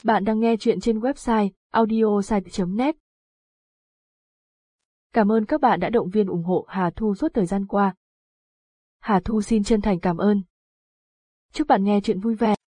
Bạn đang nghe chuyện trên website audiosite.net. Cảm ơn các bạn đã động viên ủng hộ Hà Thu suốt thời gian qua. Hà Thu xin chân thành cảm ơn. Chúc bạn nghe chuyện vui vẻ.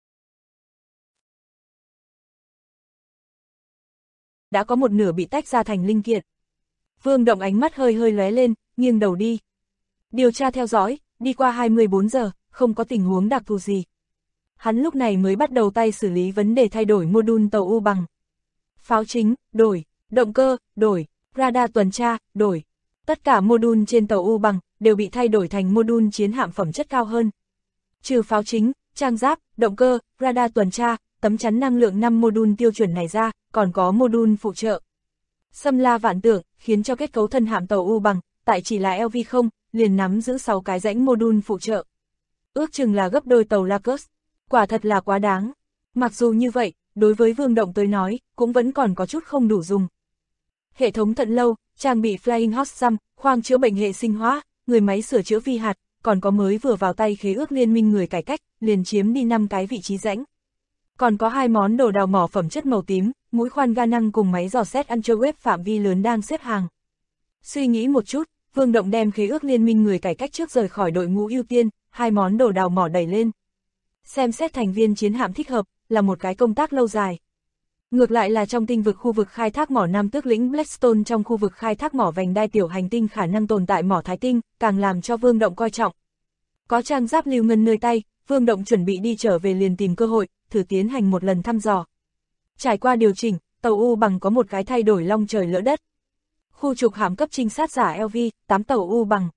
Đã có một nửa bị tách ra thành linh kiện. Vương Động ánh mắt hơi lóe lên, nghiêng đầu đi. Điều tra theo dõi, đi qua 24 giờ, không có tình huống đặc thù gì. Hắn lúc này mới bắt đầu tay xử lý vấn đề thay đổi module tàu U bằng. Pháo chính, đổi, động cơ, đổi, radar tuần tra, đổi. Tất cả module trên tàu U bằng đều bị thay đổi thành module chiến hạm phẩm chất cao hơn. Trừ pháo chính, trang giáp, động cơ, radar tuần tra, tấm chắn năng lượng 5 module tiêu chuẩn này ra, còn có module phụ trợ. Xâm la vạn tượng, khiến cho kết cấu thân hạm tàu U bằng, tại chỉ là LV0, liền nắm giữ 6 cái rãnh module phụ trợ. Ước chừng là gấp đôi tàu Lacus. Quả thật là quá đáng. Mặc dù như vậy, đối với Vương Động tới nói, cũng vẫn còn có chút không đủ dùng. Hệ thống thận lâu, trang bị Flying Hot Sum, khoang chữa bệnh hệ sinh hóa, người máy sửa chữa vi hạt, còn có mới vừa vào tay khế ước liên minh người cải cách, liền chiếm đi 5 cái vị trí rãnh. Còn có 2 món đồ đào mỏ phẩm chất màu tím, mũi khoan ga năng cùng máy dò xét ultrawave phạm vi lớn đang xếp hàng. Suy nghĩ một chút, Vương Động đem khế ước liên minh người cải cách trước rời khỏi đội ngũ ưu tiên, 2 món đồ đào mỏ đẩy lên. Xem xét thành viên chiến hạm thích hợp, là một cái công tác lâu dài. Ngược lại là trong tinh vực khu vực khai thác mỏ Nam Tước lĩnh Blackstone, trong khu vực khai thác mỏ vành đai tiểu hành tinh khả năng tồn tại mỏ Thái Tinh, càng làm cho Vương Động coi trọng. Có trang giáp lưu ngân nơi tay, Vương Động chuẩn bị đi trở về liền tìm cơ hội, thử tiến hành một lần thăm dò. Trải qua điều chỉnh, tàu U bằng có một cái thay đổi long trời lỡ đất. Khu trục hạm cấp trinh sát giả LV-8 tàu U bằng.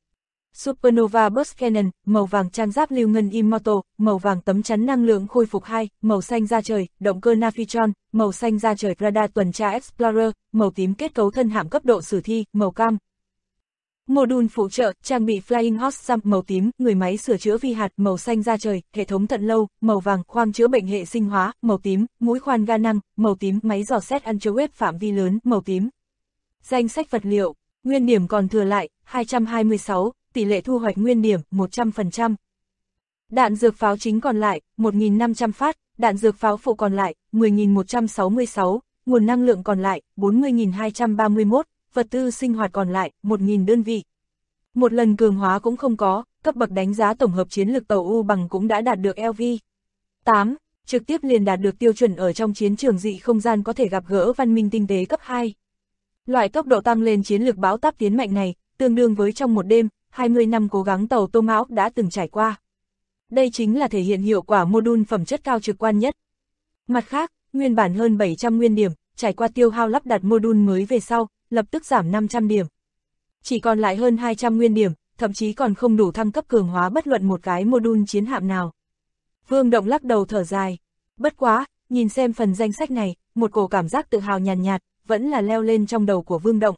Supernova Burst Cannon, màu vàng trang giáp lưu ngân Immortal, màu vàng tấm chắn năng lượng khôi phục 2, màu xanh da trời, động cơ Navitron, màu xanh da trời radar tuần tra Explorer, màu tím kết cấu thân hạm cấp độ sử thi, màu cam. Module phụ trợ, trang bị Flying Hot Sum, màu tím, người máy sửa chữa vi hạt, màu xanh da trời, hệ thống thận lâu, màu vàng, khoang chữa bệnh hệ sinh hóa, màu tím, mũi khoan ga năng, màu tím, máy dò xét ultrawave phạm vi lớn, màu tím. Danh sách vật liệu, nguyên điểm còn thừa lại, 226, tỷ lệ thu hoạch nguyên điểm, 100%. Đạn dược pháo chính còn lại, 1.500 phát, đạn dược pháo phụ còn lại, 10.166, nguồn năng lượng còn lại, 40.231, vật tư sinh hoạt còn lại, 1.000 đơn vị. Một lần cường hóa cũng không có, cấp bậc đánh giá tổng hợp chiến lược tàu U bằng cũng đã đạt được LV-8, trực tiếp liền đạt được tiêu chuẩn ở trong chiến trường dị không gian có thể gặp gỡ văn minh tinh tế cấp 2. Loại tốc độ tăng lên chiến lược bão táp tiến mạnh này, tương đương với trong một đêm, 20 năm cố gắng tàu Tomahawk đã từng trải qua. Đây chính là thể hiện hiệu quả module phẩm chất cao trực quan nhất. Mặt khác, nguyên bản hơn 700 nguyên điểm, trải qua tiêu hao lắp đặt module mới về sau, lập tức giảm 500 điểm. Chỉ còn lại hơn 200 nguyên điểm, thậm chí còn không đủ thăng cấp cường hóa bất luận một cái module chiến hạm nào. Vương Động lắc đầu thở dài. Bất quá, nhìn xem phần danh sách này, một cổ cảm giác tự hào nhàn nhạt, vẫn là leo lên trong đầu của Vương Động.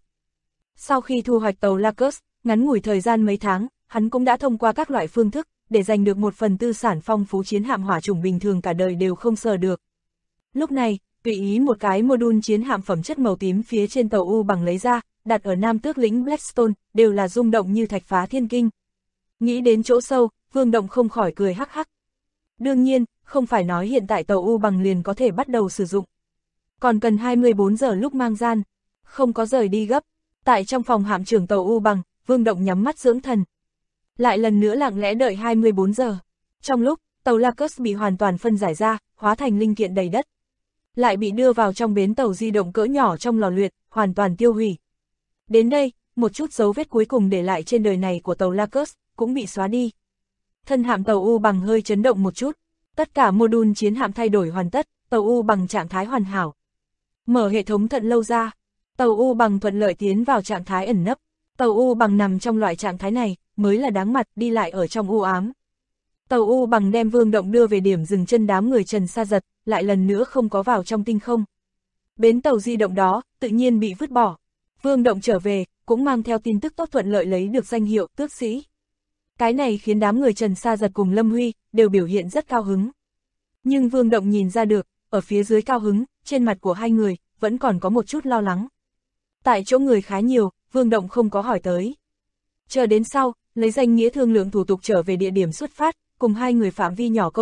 Sau khi thu hoạch tàu Lacus, ngắn ngủi thời gian mấy tháng, hắn cũng đã thông qua các loại phương thức, để giành được một phần tư sản phong phú chiến hạm hỏa chủng bình thường cả đời đều không sờ được. Lúc này, tùy ý một cái module chiến hạm phẩm chất màu tím phía trên tàu U bằng lấy ra, đặt ở Nam Tước lĩnh Blackstone, đều là rung động như thạch phá thiên kinh. Nghĩ đến chỗ sâu, Vương Động không khỏi cười hắc hắc. Đương nhiên, không phải nói hiện tại tàu U bằng liền có thể bắt đầu sử dụng. Còn cần 24 giờ lúc mang gian, không có rời đi gấp. Tại trong phòng hạm trưởng tàu U bằng, Vương Động nhắm mắt dưỡng thần. Lại lần nữa lặng lẽ đợi 24 giờ. Trong lúc, tàu Lacus bị hoàn toàn phân giải ra, hóa thành linh kiện đầy đất. Lại bị đưa vào trong bến tàu di động cỡ nhỏ trong lò luyện, hoàn toàn tiêu hủy. Đến đây, một chút dấu vết cuối cùng để lại trên đời này của tàu Lacus, cũng bị xóa đi. Thân hạm tàu U bằng hơi chấn động một chút. Tất cả module chiến hạm thay đổi hoàn tất, tàu U bằng trạng thái hoàn hảo. Mở hệ thống thận lâu ra. Tàu U bằng thuận lợi tiến vào trạng thái ẩn nấp. Tàu U bằng nằm trong loại trạng thái này, mới là đáng mặt, đi lại ở trong u ám. Tàu U bằng đem Vương Động đưa về điểm dừng chân đám người Trần Sa Giật, lại lần nữa không có vào trong tinh không. Bến tàu di động đó, tự nhiên bị vứt bỏ. Vương Động trở về, cũng mang theo tin tức tốt, thuận lợi lấy được danh hiệu tước sĩ. Cái này khiến đám người Trần Sa Giật cùng Lâm Huy, đều biểu hiện rất cao hứng. Nhưng Vương Động nhìn ra được, ở phía dưới cao hứng, trên mặt của hai người, vẫn còn có một chút lo lắng. Tại chỗ người khá nhiều, Vương Động không có hỏi tới. Chờ đến sau, lấy danh nghĩa thương lượng thủ tục trở về địa điểm xuất phát, cùng hai người phạm vi nhỏ câu thông,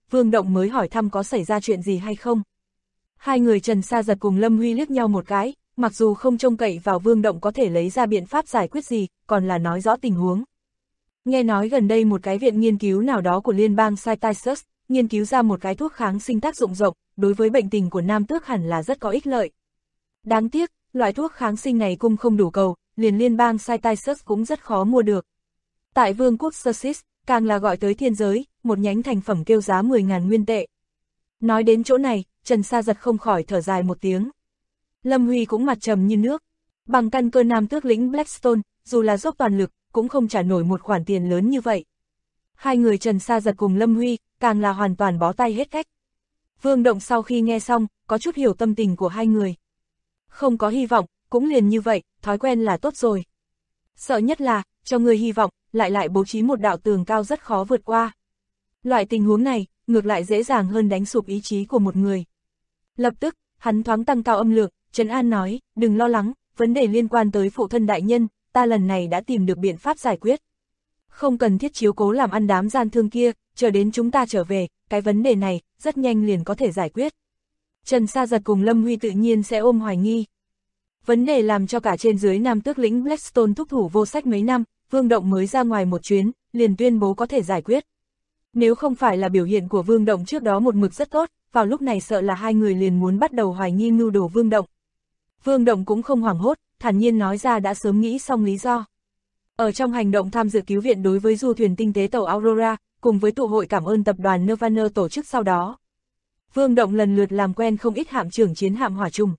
Vương Động mới hỏi thăm có xảy ra chuyện gì hay không. Hai người Trần Sa Giật cùng Lâm Huy liếc nhau một cái, mặc dù không trông cậy vào Vương Động có thể lấy ra biện pháp giải quyết gì, còn là nói rõ tình huống. Nghe nói gần đây một cái viện nghiên cứu nào đó của liên bang Massachusetts nghiên cứu ra một cái thuốc kháng sinh tác dụng rộng, đối với bệnh tình của nam tước hẳn là rất có ích lợi. Đáng tiếc, loại thuốc kháng sinh này cung không đủ cầu, liền liên bang Massachusetts cũng rất khó mua được. Tại vương quốc Sussex, càng là gọi tới thiên giới, một nhánh thành phẩm kêu giá 10.000 nguyên tệ. Nói đến chỗ này, Trần Sa Giật không khỏi thở dài một tiếng. Lâm Huy cũng mặt trầm như nước. Bằng căn cơ nam tước lĩnh Blackstone, dù là dốc toàn lực, cũng không trả nổi một khoản tiền lớn như vậy. Hai người Trần Sa Giật cùng Lâm Huy, càng là hoàn toàn bó tay hết cách. Vương Động sau khi nghe xong, có chút hiểu tâm tình của hai người. Không có hy vọng, cũng liền như vậy, thói quen là tốt rồi. Sợ nhất là, cho người hy vọng, lại bố trí một đạo tường cao rất khó vượt qua. Loại tình huống này, ngược lại dễ dàng hơn đánh sụp ý chí của một người. Lập tức, hắn thoáng tăng cao âm lượng, trấn an nói, đừng lo lắng, vấn đề liên quan tới phụ thân đại nhân, ta lần này đã tìm được biện pháp giải quyết. Không cần thiết chiếu cố làm ăn đám gian thương kia, chờ đến chúng ta trở về, cái vấn đề này, rất nhanh liền có thể giải quyết. Trần Sa Giật cùng Lâm Huy tự nhiên sẽ ôm hoài nghi. Vấn đề làm cho cả trên dưới nam tước lĩnh Blackstone thúc thủ vô sách mấy năm, Vương Động mới ra ngoài một chuyến, liền tuyên bố có thể giải quyết. Nếu không phải là biểu hiện của Vương Động trước đó một mực rất tốt, vào lúc này sợ là hai người liền muốn bắt đầu hoài nghi mưu đồ Vương Động. Vương Động cũng không hoảng hốt, thản nhiên nói ra đã sớm nghĩ xong lý do. Ở trong hành động tham dự cứu viện đối với du thuyền tinh tế tàu Aurora, cùng với tụ hội cảm ơn tập đoàn Nirvana tổ chức sau đó, Vương Động lần lượt làm quen không ít hạm trưởng chiến hạm hỏa trùng.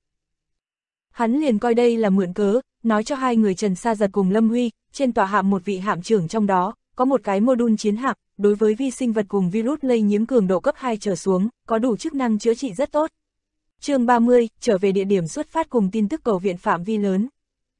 Hắn liền coi đây là mượn cớ, nói cho hai người Trần Sa Giật cùng Lâm Huy, trên tòa hạm một vị hạm trưởng trong đó, có một cái mô-đun chiến hạm, đối với vi sinh vật cùng virus lây nhiễm cường độ cấp 2 trở xuống, có đủ chức năng chữa trị rất tốt. Chương 30, trở về địa điểm xuất phát cùng tin tức cầu viện phạm vi lớn.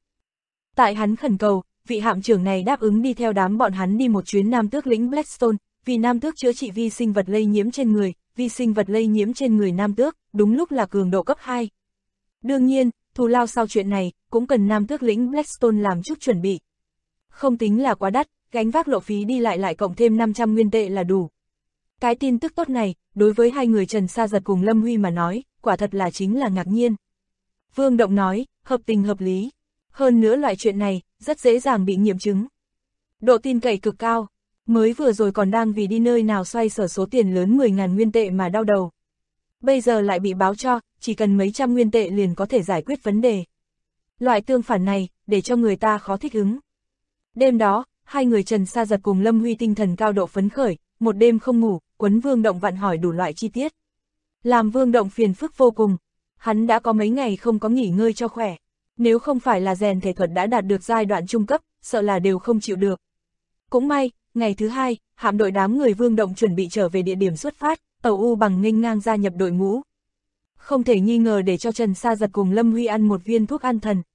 Tại hắn khẩn cầu, vị hạm trưởng này đáp ứng đi theo đám bọn hắn đi một chuyến nam tước lĩnh Blackstone, vì nam tước chữa trị vi sinh vật lây nhiễm trên người, vi sinh vật lây nhiễm trên người nam tước, đúng lúc là cường độ cấp 2. Đương nhiên, thù lao sau chuyện này, cũng cần nam tước lĩnh Blackstone làm chút chuẩn bị. Không tính là quá đắt, gánh vác lộ phí đi lại cộng thêm 500 nguyên tệ là đủ. Cái tin tức tốt này, đối với hai người Trần Sa Giật cùng Lâm Huy mà nói, quả thật là chính là ngạc nhiên. Vương Động nói, hợp tình hợp lý. Hơn nữa loại chuyện này, rất dễ dàng bị nghiệm chứng. Độ tin cậy cực cao, mới vừa rồi còn đang vì đi nơi nào xoay sở số tiền lớn 10.000 nguyên tệ mà đau đầu. Bây giờ lại bị báo cho, chỉ cần mấy trăm nguyên tệ liền có thể giải quyết vấn đề. Loại tương phản này, để cho người ta khó thích ứng. Đêm đó, hai người Trần Sa Giật cùng Lâm Huy tinh thần cao độ phấn khởi, một đêm không ngủ, quấn Vương Động vặn hỏi đủ loại chi tiết. Làm Vương Động phiền phức vô cùng, hắn đã có mấy ngày không có nghỉ ngơi cho khỏe. Nếu không phải là rèn thể thuật đã đạt được giai đoạn trung cấp, sợ là đều không chịu được. Cũng may, ngày thứ hai, hạm đội đám người Vương Động chuẩn bị trở về địa điểm xuất phát, tàu U Bằng nghênh ngang gia nhập đội ngũ. Không thể nghi ngờ để cho Trần Sa Giật cùng Lâm Huy ăn một viên thuốc an thần.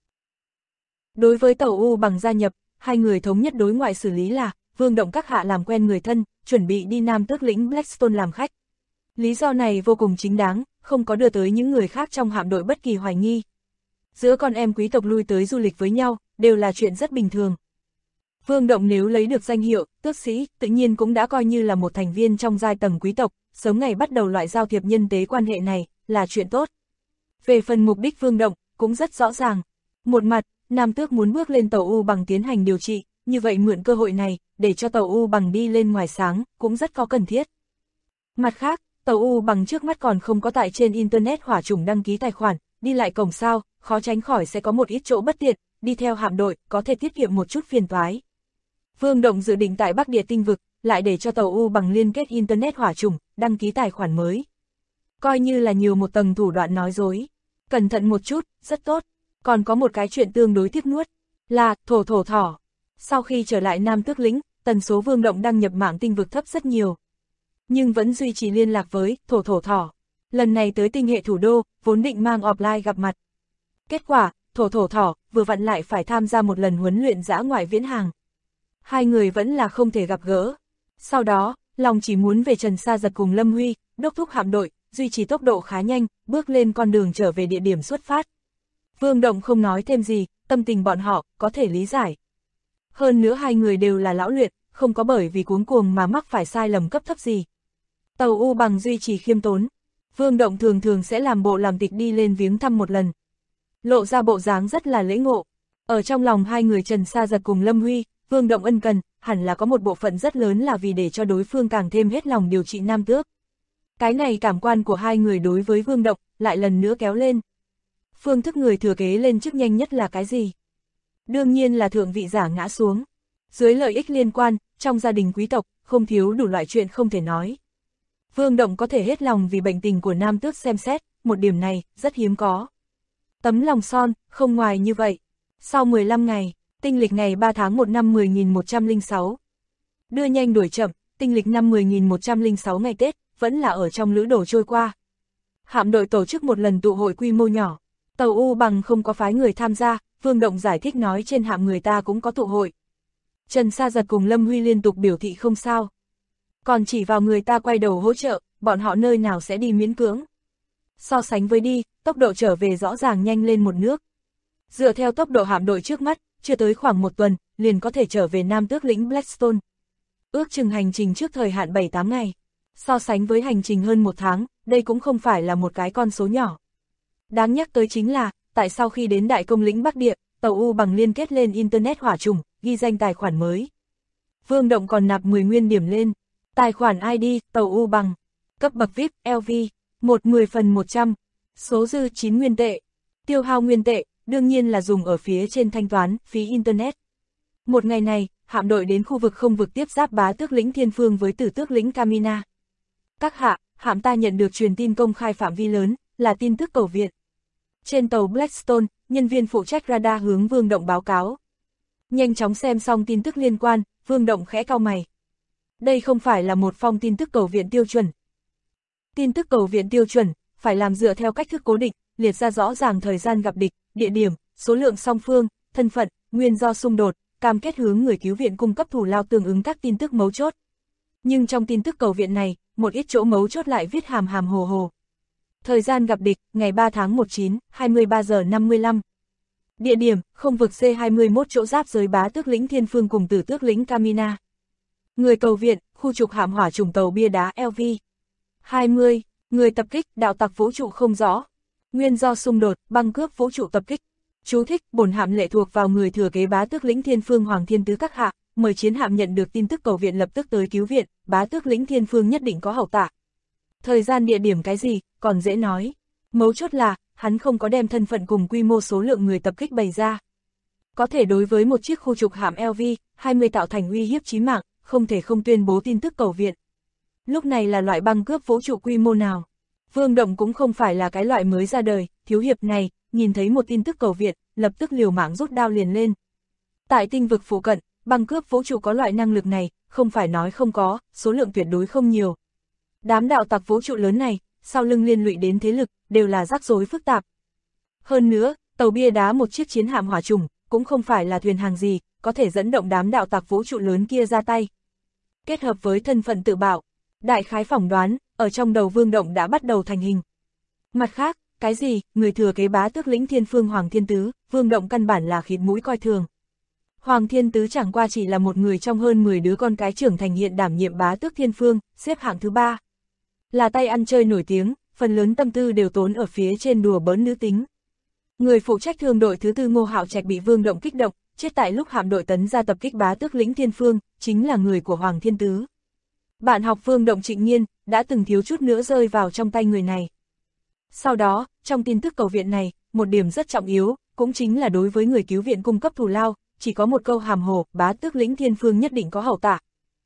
Đối với tàu U Bằng gia nhập, hai người thống nhất đối ngoại xử lý là, Vương Động các hạ làm quen người thân, chuẩn bị đi nam tước lĩnh Blackstone làm khách. Lý do này vô cùng chính đáng, không có đưa tới những người khác trong hạm đội bất kỳ hoài nghi. Giữa con em quý tộc lui tới du lịch với nhau, đều là chuyện rất bình thường. Vương Động nếu lấy được danh hiệu, tước sĩ, tự nhiên cũng đã coi như là một thành viên trong giai tầng quý tộc, sớm ngày bắt đầu loại giao thiệp nhân tế quan hệ này, là chuyện tốt. Về phần mục đích Vương Động, cũng rất rõ ràng. Một mặt, nam tước muốn bước lên tàu U Bằng tiến hành điều trị, như vậy mượn cơ hội này, để cho tàu U Bằng đi lên ngoài sáng, cũng rất có cần thiết. Mặt khác, tàu U Bằng trước mắt còn không có tại trên Internet hỏa chủng đăng ký tài khoản, đi lại cổng sao, khó tránh khỏi sẽ có một ít chỗ bất tiện, đi theo hạm đội, có thể tiết kiệm một chút phiền toái. Vương Động dự định tại Bắc Địa tinh vực, lại để cho tàu U Bằng liên kết Internet hỏa chủng, đăng ký tài khoản mới. Coi như là nhiều một tầng thủ đoạn nói dối. Cẩn thận một chút, rất tốt. Còn có một cái chuyện tương đối tiếc nuốt, là thổ thỏ. Sau khi trở lại Nam Tước lĩnh, tần số Vương Động đăng nhập mạng tinh vực thấp rất nhiều. Nhưng vẫn duy trì liên lạc với thổ thỏ. Lần này tới tinh hệ thủ đô, vốn định mang offline gặp mặt. Kết quả, thổ thỏ, vừa vặn lại phải tham gia một lần huấn luyện dã ngoại viễn hàng. Hai người vẫn là không thể gặp gỡ. Sau đó, lòng chỉ muốn về Trần Sa Giật cùng Lâm Huy, đốc thúc hạm đội, duy trì tốc độ khá nhanh, bước lên con đường trở về địa điểm xuất phát. Vương Động không nói thêm gì, tâm tình bọn họ, có thể lý giải. Hơn nữa hai người đều là lão luyện, không có bởi vì cuống cuồng mà mắc phải sai lầm cấp thấp gì. Tàu U Bằng duy trì khiêm tốn. Vương Động thường thường sẽ làm bộ làm tịch đi lên viếng thăm một lần. Lộ ra bộ dáng rất là lễ ngộ. Ở trong lòng hai người Trần Sa Giật cùng Lâm Huy, Vương Động ân cần, hẳn là có một bộ phận rất lớn là vì để cho đối phương càng thêm hết lòng điều trị Nam Tước. Cái này cảm quan của hai người đối với Vương Động, lại lần nữa kéo lên. Phương thức người thừa kế lên chức nhanh nhất là cái gì? Đương nhiên là thượng vị giả ngã xuống. Dưới lợi ích liên quan, trong gia đình quý tộc, không thiếu đủ loại chuyện không thể nói. Vương Động có thể hết lòng vì bệnh tình của Nam Tước xem xét, một điểm này, rất hiếm có. Tấm lòng son, không ngoài như vậy. Sau 15 ngày, tinh lịch ngày 3 tháng 1 năm 10.106. Đưa nhanh đuổi chậm, tinh lịch năm 10.106 ngày Tết, vẫn là ở trong lữ đồ trôi qua. Hạm đội tổ chức một lần tụ hội quy mô nhỏ. Tàu U Bằng không có phái người tham gia, Vương Động giải thích nói trên hạm người ta cũng có tụ hội. Trần Sa Giật cùng Lâm Huy liên tục biểu thị không sao. Còn chỉ vào người ta quay đầu hỗ trợ, bọn họ nơi nào sẽ đi miễn cưỡng. So sánh với đi, tốc độ trở về rõ ràng nhanh lên một nước. Dựa theo tốc độ hạm đội trước mắt, chưa tới khoảng một tuần, liền có thể trở về Nam Tước lĩnh Blackstone. Ước chừng hành trình trước thời hạn 7-8 ngày. So sánh với hành trình hơn một tháng, đây cũng không phải là một cái con số nhỏ. Đáng nhắc tới chính là, tại sau khi đến Đại Công lĩnh Bắc Địa, tàu U Bằng liên kết lên Internet hỏa trùng, ghi danh tài khoản mới. Vương Động còn nạp 10 nguyên điểm lên. Tài khoản ID, tàu U Bằng. Cấp bậc VIP, LV, 10/100. Số dư 9 nguyên tệ. Tiêu hao nguyên tệ, đương nhiên là dùng ở phía trên thanh toán, phí Internet. Một ngày này, hạm đội đến khu vực không vực tiếp giáp Bá Tước lĩnh Thiên Phương với Tử Tước lĩnh Camina. Các hạ, hạm ta nhận được truyền tin công khai phạm vi lớn, là tin tức cầu viện. Trên tàu Blackstone, nhân viên phụ trách radar hướng Vương Động báo cáo. Nhanh chóng xem xong tin tức liên quan, Vương Động khẽ cau mày. Đây không phải là một phong tin tức cầu viện tiêu chuẩn. Tin tức cầu viện tiêu chuẩn, phải làm dựa theo cách thức cố định, liệt ra rõ ràng thời gian gặp địch, địa điểm, số lượng song phương, thân phận, nguyên do xung đột, cam kết hướng người cứu viện cung cấp thù lao tương ứng các tin tức mấu chốt. Nhưng trong tin tức cầu viện này, một ít chỗ mấu chốt lại viết hàm hàm hồ hồ. Thời gian gặp địch, ngày 3 tháng 19, 23 giờ 55. Địa điểm, không vực C21 chỗ giáp giới Bá Tước lĩnh Thiên Phương cùng Tử Tước lĩnh Camina. Người cầu viện, khu trục hạm hỏa trùng tàu bia đá LV. 20. Người tập kích, đạo tặc vũ trụ không rõ. Nguyên do xung đột, băng cướp vũ trụ tập kích. Chú thích, bổn hạm lệ thuộc vào người thừa kế Bá Tước lĩnh Thiên Phương Hoàng Thiên Tứ các hạ, mời chiến hạm nhận được tin tức cầu viện lập tức tới cứu viện, Bá Tước lĩnh Thiên Phương nhất định có hậu tạ. Thời gian địa điểm cái gì, còn dễ nói. Mấu chốt là, hắn không có đem thân phận cùng quy mô số lượng người tập kích bày ra. Có thể đối với một chiếc khu trục hạm LV, 20 tạo thành uy hiếp chí mạng, không thể không tuyên bố tin tức cầu viện. Lúc này là loại băng cướp vũ trụ quy mô nào? Vương Động cũng không phải là cái loại mới ra đời, thiếu hiệp này, nhìn thấy một tin tức cầu viện, lập tức liều mạng rút đao liền lên. Tại tinh vực phụ cận, băng cướp vũ trụ có loại năng lực này, không phải nói không có, số lượng tuyệt đối không nhiều. Đám đạo tặc vũ trụ lớn này, sau lưng liên lụy đến thế lực, đều là rắc rối phức tạp. Hơn nữa, tàu bia đá một chiếc chiến hạm hỏa trùng, cũng không phải là thuyền hàng gì, có thể dẫn động đám đạo tặc vũ trụ lớn kia ra tay. Kết hợp với thân phận tự bảo, đại khái phỏng đoán, ở trong đầu Vương Động đã bắt đầu thành hình. Mặt khác, cái gì, người thừa kế Bá Tước lĩnh Thiên Phương Hoàng Thiên Tứ, Vương Động căn bản là khịt mũi coi thường. Hoàng Thiên Tứ chẳng qua chỉ là một người trong hơn 10 đứa con cái trưởng thành hiện đảm nhiệm Bá Tước Thiên Phương, xếp hạng thứ 3. Là tay ăn chơi nổi tiếng, phần lớn tâm tư đều tốn ở phía trên đùa bỡn nữ tính. Người phụ trách thương đội thứ 4 Ngô Hạo Trạch bị Vương Động kích động, chết tại lúc hạm đội tấn ra tập kích Bá Tước lĩnh Thiên Phương, chính là người của Hoàng Thiên Tứ. Bạn học Vương Động Trịnh Nhiên, đã từng thiếu chút nữa rơi vào trong tay người này. Sau đó, trong tin tức cầu viện này, một điểm rất trọng yếu, cũng chính là đối với người cứu viện cung cấp thù lao, chỉ có một câu hàm hồ, Bá Tước lĩnh Thiên Phương nhất định có hậu tạ.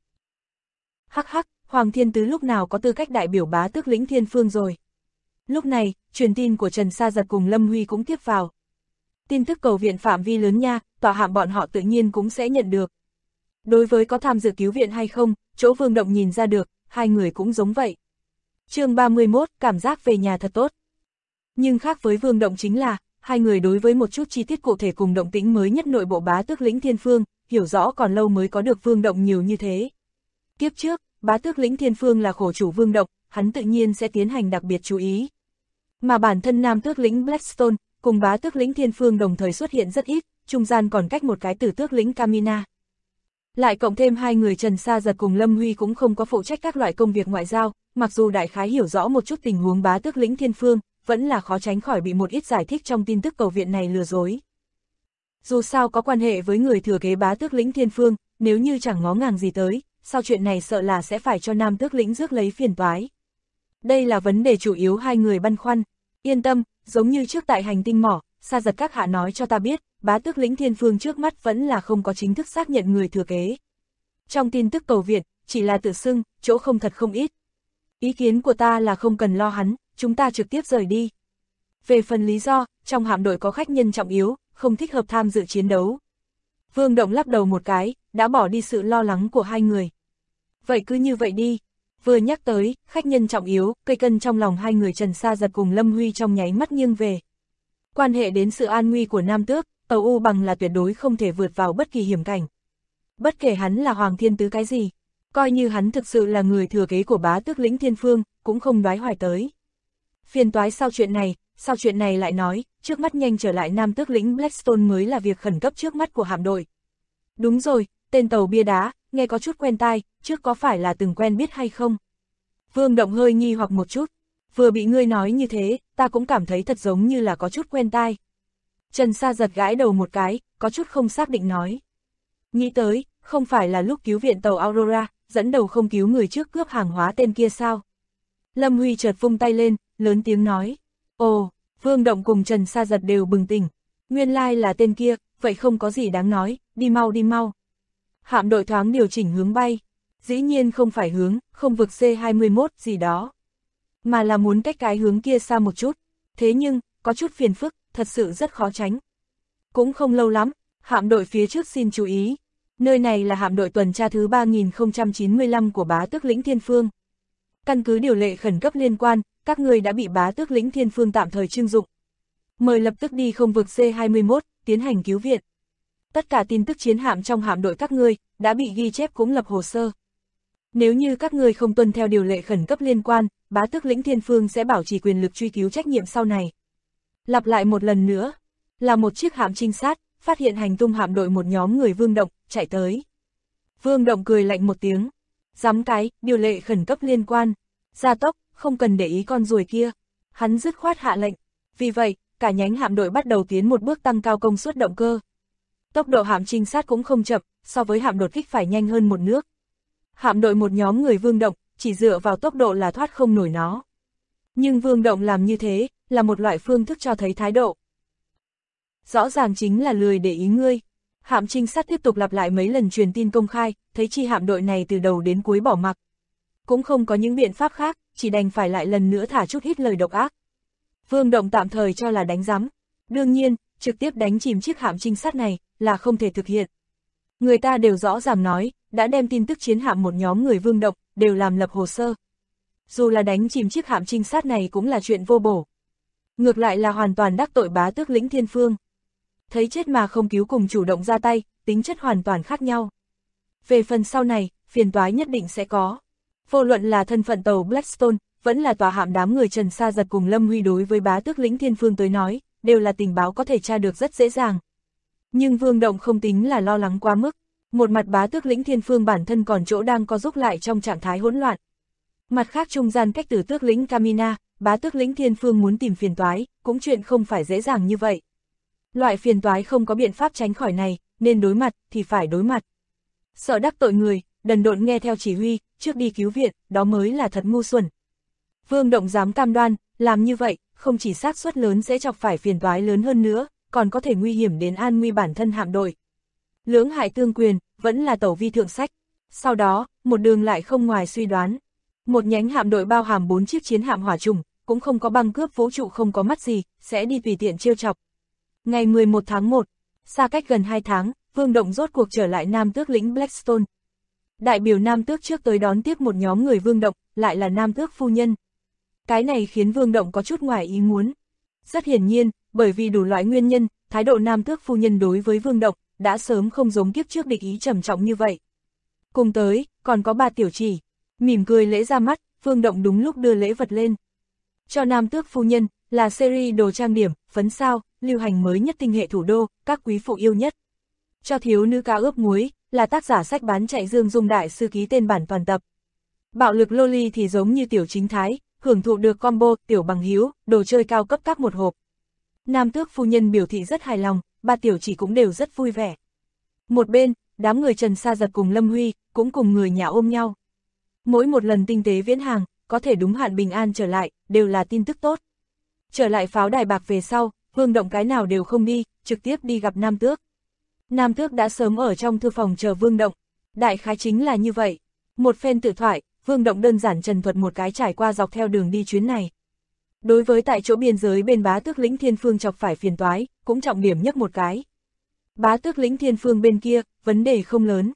Hắc hắc, Hoàng Thiên Tứ lúc nào có tư cách đại biểu Bá Tước lĩnh Thiên Phương rồi. Lúc này, truyền tin của Trần Sa Giật cùng Lâm Huy cũng tiếp vào. Tin tức cầu viện phạm vi lớn nha, tòa hạm bọn họ tự nhiên cũng sẽ nhận được. Đối với có tham dự cứu viện hay không, chỗ Vương Động nhìn ra được, hai người cũng giống vậy. Chương 31, cảm giác về nhà thật tốt. Nhưng khác với Vương Động chính là, hai người đối với một chút chi tiết cụ thể cùng động tĩnh mới nhất nội bộ Bá Tước lĩnh Thiên Phương, hiểu rõ còn lâu mới có được Vương Động nhiều như thế. Kiếp trước, Bá Tước lĩnh Thiên Phương là khổ chủ Vương Động, hắn tự nhiên sẽ tiến hành đặc biệt chú ý. Mà bản thân Nam Tước lĩnh Blackstone, cùng Bá Tước lĩnh Thiên Phương đồng thời xuất hiện rất ít, trung gian còn cách một cái Tử Tước lĩnh Camina. Lại cộng thêm hai người Trần Sa Giật cùng Lâm Huy cũng không có phụ trách các loại công việc ngoại giao, mặc dù đại khái hiểu rõ một chút tình huống bá tước lĩnh Thiên Phương, vẫn là khó tránh khỏi bị một ít giải thích trong tin tức cầu viện này lừa dối. Dù sao có quan hệ với người thừa kế bá tước lĩnh Thiên Phương, nếu như chẳng ngó ngàng gì tới, sau chuyện này sợ là sẽ phải cho Nam tước lĩnh rước lấy phiền toái. Đây là vấn đề chủ yếu hai người băn khoăn. Yên tâm, giống như trước tại hành tinh mỏ, Sa Giật các hạ nói cho ta biết, bá tước lĩnh Thiên Phương trước mắt vẫn là không có chính thức xác nhận người thừa kế. Trong tin tức cầu viện, chỉ là tự xưng, chỗ không thật không ít. Ý kiến của ta là không cần lo hắn, chúng ta trực tiếp rời đi. Về phần lý do, trong hạm đội có khách nhân trọng yếu, không thích hợp tham dự chiến đấu. Vương Động lắc đầu một cái, đã bỏ đi sự lo lắng của hai người. Vậy cứ như vậy đi. Vừa nhắc tới, khách nhân trọng yếu, cây cân trong lòng hai người Trần Sa Giật cùng Lâm Huy trong nháy mắt nghiêng về. Quan hệ đến sự an nguy của Nam Tước, tàu U Bằng là tuyệt đối không thể vượt vào bất kỳ hiểm cảnh. Bất kể hắn là Hoàng Thiên Tứ cái gì, coi như hắn thực sự là người thừa kế của bá tước lĩnh Thiên Phương, cũng không đoái hoài tới. Phiền toái sau chuyện này lại nói, trước mắt nhanh trở lại Nam tước lĩnh Blackstone mới là việc khẩn cấp trước mắt của hạm đội. Đúng rồi, tên tàu bia đá, nghe có chút quen tai, trước có phải là từng quen biết hay không? Vương Động hơi nghi hoặc một chút, vừa bị ngươi nói như thế, ta cũng cảm thấy thật giống như là có chút quen tai. Trần Sa Giật gãi đầu một cái, có chút không xác định nói. Nghĩ tới, không phải là lúc cứu viện tàu Aurora, dẫn đầu không cứu người trước cướp hàng hóa tên kia sao? Lâm Huy chợt vung tay lên, lớn tiếng nói. Ồ, Vương Động cùng Trần Sa Giật đều bừng tỉnh. Nguyên lai là tên kia, vậy không có gì đáng nói, đi mau đi mau. Hạm đội thoáng điều chỉnh hướng bay. Dĩ nhiên không phải hướng, không vực C-21 gì đó. Mà là muốn cách cái hướng kia xa một chút. Thế nhưng, có chút phiền phức, thật sự rất khó tránh. Cũng không lâu lắm, hạm đội phía trước xin chú ý. Nơi này là hạm đội tuần tra thứ 3095 của bá tước lĩnh Thiên Phương. Căn cứ điều lệ khẩn cấp liên quan, các người đã bị bá tước lĩnh Thiên Phương tạm thời trưng dụng. Mời lập tức đi không vực C-21, tiến hành cứu viện. Tất cả tin tức chiến hạm trong hạm đội các ngươi đã bị ghi chép cũng lập hồ sơ. Nếu như các ngươi không tuân theo điều lệ khẩn cấp liên quan, bá tước lĩnh Thiên Phương sẽ bảo trì quyền lực truy cứu trách nhiệm sau này. Lặp lại một lần nữa, là một chiếc hạm trinh sát, phát hiện hành tung hạm đội một nhóm người Vương Động, chạy tới. Vương Động cười lạnh một tiếng. Dám cái, điều lệ khẩn cấp liên quan. Gia tốc, không cần để ý con ruồi kia. Hắn dứt khoát hạ lệnh. Vì vậy, cả nhánh hạm đội bắt đầu tiến một bước tăng cao công suất động cơ. Tốc độ hạm trinh sát cũng không chậm, so với hạm đột kích phải nhanh hơn một nước. Hạm đội một nhóm người Vương Động, chỉ dựa vào tốc độ là thoát không nổi nó. Nhưng Vương Động làm như thế, là một loại phương thức cho thấy thái độ. Rõ ràng chính là lười để ý ngươi. Hạm trinh sát tiếp tục lặp lại mấy lần truyền tin công khai, thấy chi hạm đội này từ đầu đến cuối bỏ mặc. Cũng không có những biện pháp khác, chỉ đành phải lại lần nữa thả chút ít lời độc ác. Vương Động tạm thời cho là đánh giám. Đương nhiên, trực tiếp đánh chìm chiếc hạm trinh sát này, là không thể thực hiện. Người ta đều rõ ràng nói, đã đem tin tức chiến hạm một nhóm người Vương Động, đều làm lập hồ sơ. Dù là đánh chìm chiếc hạm trinh sát này cũng là chuyện vô bổ. Ngược lại là hoàn toàn đắc tội bá tước lĩnh Thiên Phương. Thấy chết mà không cứu cùng chủ động ra tay, tính chất hoàn toàn khác nhau. Về phần sau này, phiền toái nhất định sẽ có. Vô luận là thân phận tàu Blackstone, vẫn là tòa hạm đám người Trần Sa Giật cùng Lâm Huy đối với bá tước lĩnh Thiên Phương tới nói, đều là tình báo có thể tra được rất dễ dàng. Nhưng Vương Động không tính là lo lắng quá mức. Một mặt bá tước lĩnh Thiên Phương bản thân còn chỗ đang co giúp lại trong trạng thái hỗn loạn. Mặt khác trung gian cách từ tước lĩnh Camina, bá tước lĩnh Thiên Phương muốn tìm phiền toái, cũng chuyện không phải dễ dàng như vậy. Loại phiền toái không có biện pháp tránh khỏi này, nên đối mặt thì phải đối mặt. Sợ đắc tội người, đần độn nghe theo chỉ huy, trước đi cứu viện, đó mới là thật ngu xuẩn. Vương Động dám cam đoan, làm như vậy, không chỉ xác suất lớn sẽ chọc phải phiền toái lớn hơn nữa, còn có thể nguy hiểm đến an nguy bản thân hạm đội. Lưỡng hại tương quyền, vẫn là tẩu vi thượng sách. Sau đó, một đường lại không ngoài suy đoán. Một nhánh hạm đội bao hàm 4 chiếc chiến hạm hỏa trùng, cũng không có băng cướp vũ trụ không có mắt gì, sẽ đi tùy tiện trêu chọc. Ngày 11 tháng 1, xa cách gần 2 tháng, Vương Động rốt cuộc trở lại Nam tước lĩnh Blackstone. Đại biểu Nam tước trước tới đón tiếp một nhóm người Vương Động, lại là Nam tước phu nhân. Cái này khiến Vương Động có chút ngoài ý muốn. Rất hiển nhiên, bởi vì đủ loại nguyên nhân, thái độ Nam tước phu nhân đối với Vương Động đã sớm không giống kiếp trước địch ý trầm trọng như vậy. Cùng tới, còn có 3 tiểu chỉ. Mỉm cười lễ ra mắt, Vương Động đúng lúc đưa lễ vật lên. Cho Nam tước phu nhân, là series đồ trang điểm, phấn sao, lưu hành mới nhất tinh hệ thủ đô, các quý phụ yêu nhất. Cho thiếu nữ cá ướp muối, là tác giả sách bán chạy Dương Dung đại sư ký tên bản toàn tập. Bạo lực loli thì giống như tiểu chính thái, hưởng thụ được combo tiểu bằng hữu, đồ chơi cao cấp các một hộp. Nam tước phu nhân biểu thị rất hài lòng, ba tiểu chỉ cũng đều rất vui vẻ. Một bên, đám người Trần Sa Giật cùng Lâm Huy, cũng cùng người nhà ôm nhau. Mỗi một lần tinh tế viễn hàng, có thể đúng hạn bình an trở lại, đều là tin tức tốt. Trở lại pháo đài bạc về sau, Vương Động cái nào đều không đi, trực tiếp đi gặp Nam Tước. Nam Tước đã sớm ở trong thư phòng chờ Vương Động. Đại khái chính là như vậy. Một phen tự thoại, Vương Động đơn giản trần thuật một cái trải qua dọc theo đường đi chuyến này. Đối với tại chỗ biên giới bên Bá Tước lĩnh Thiên Phương chọc phải phiền toái, cũng trọng điểm nhắc một cái. Bá Tước lĩnh Thiên Phương bên kia, vấn đề không lớn.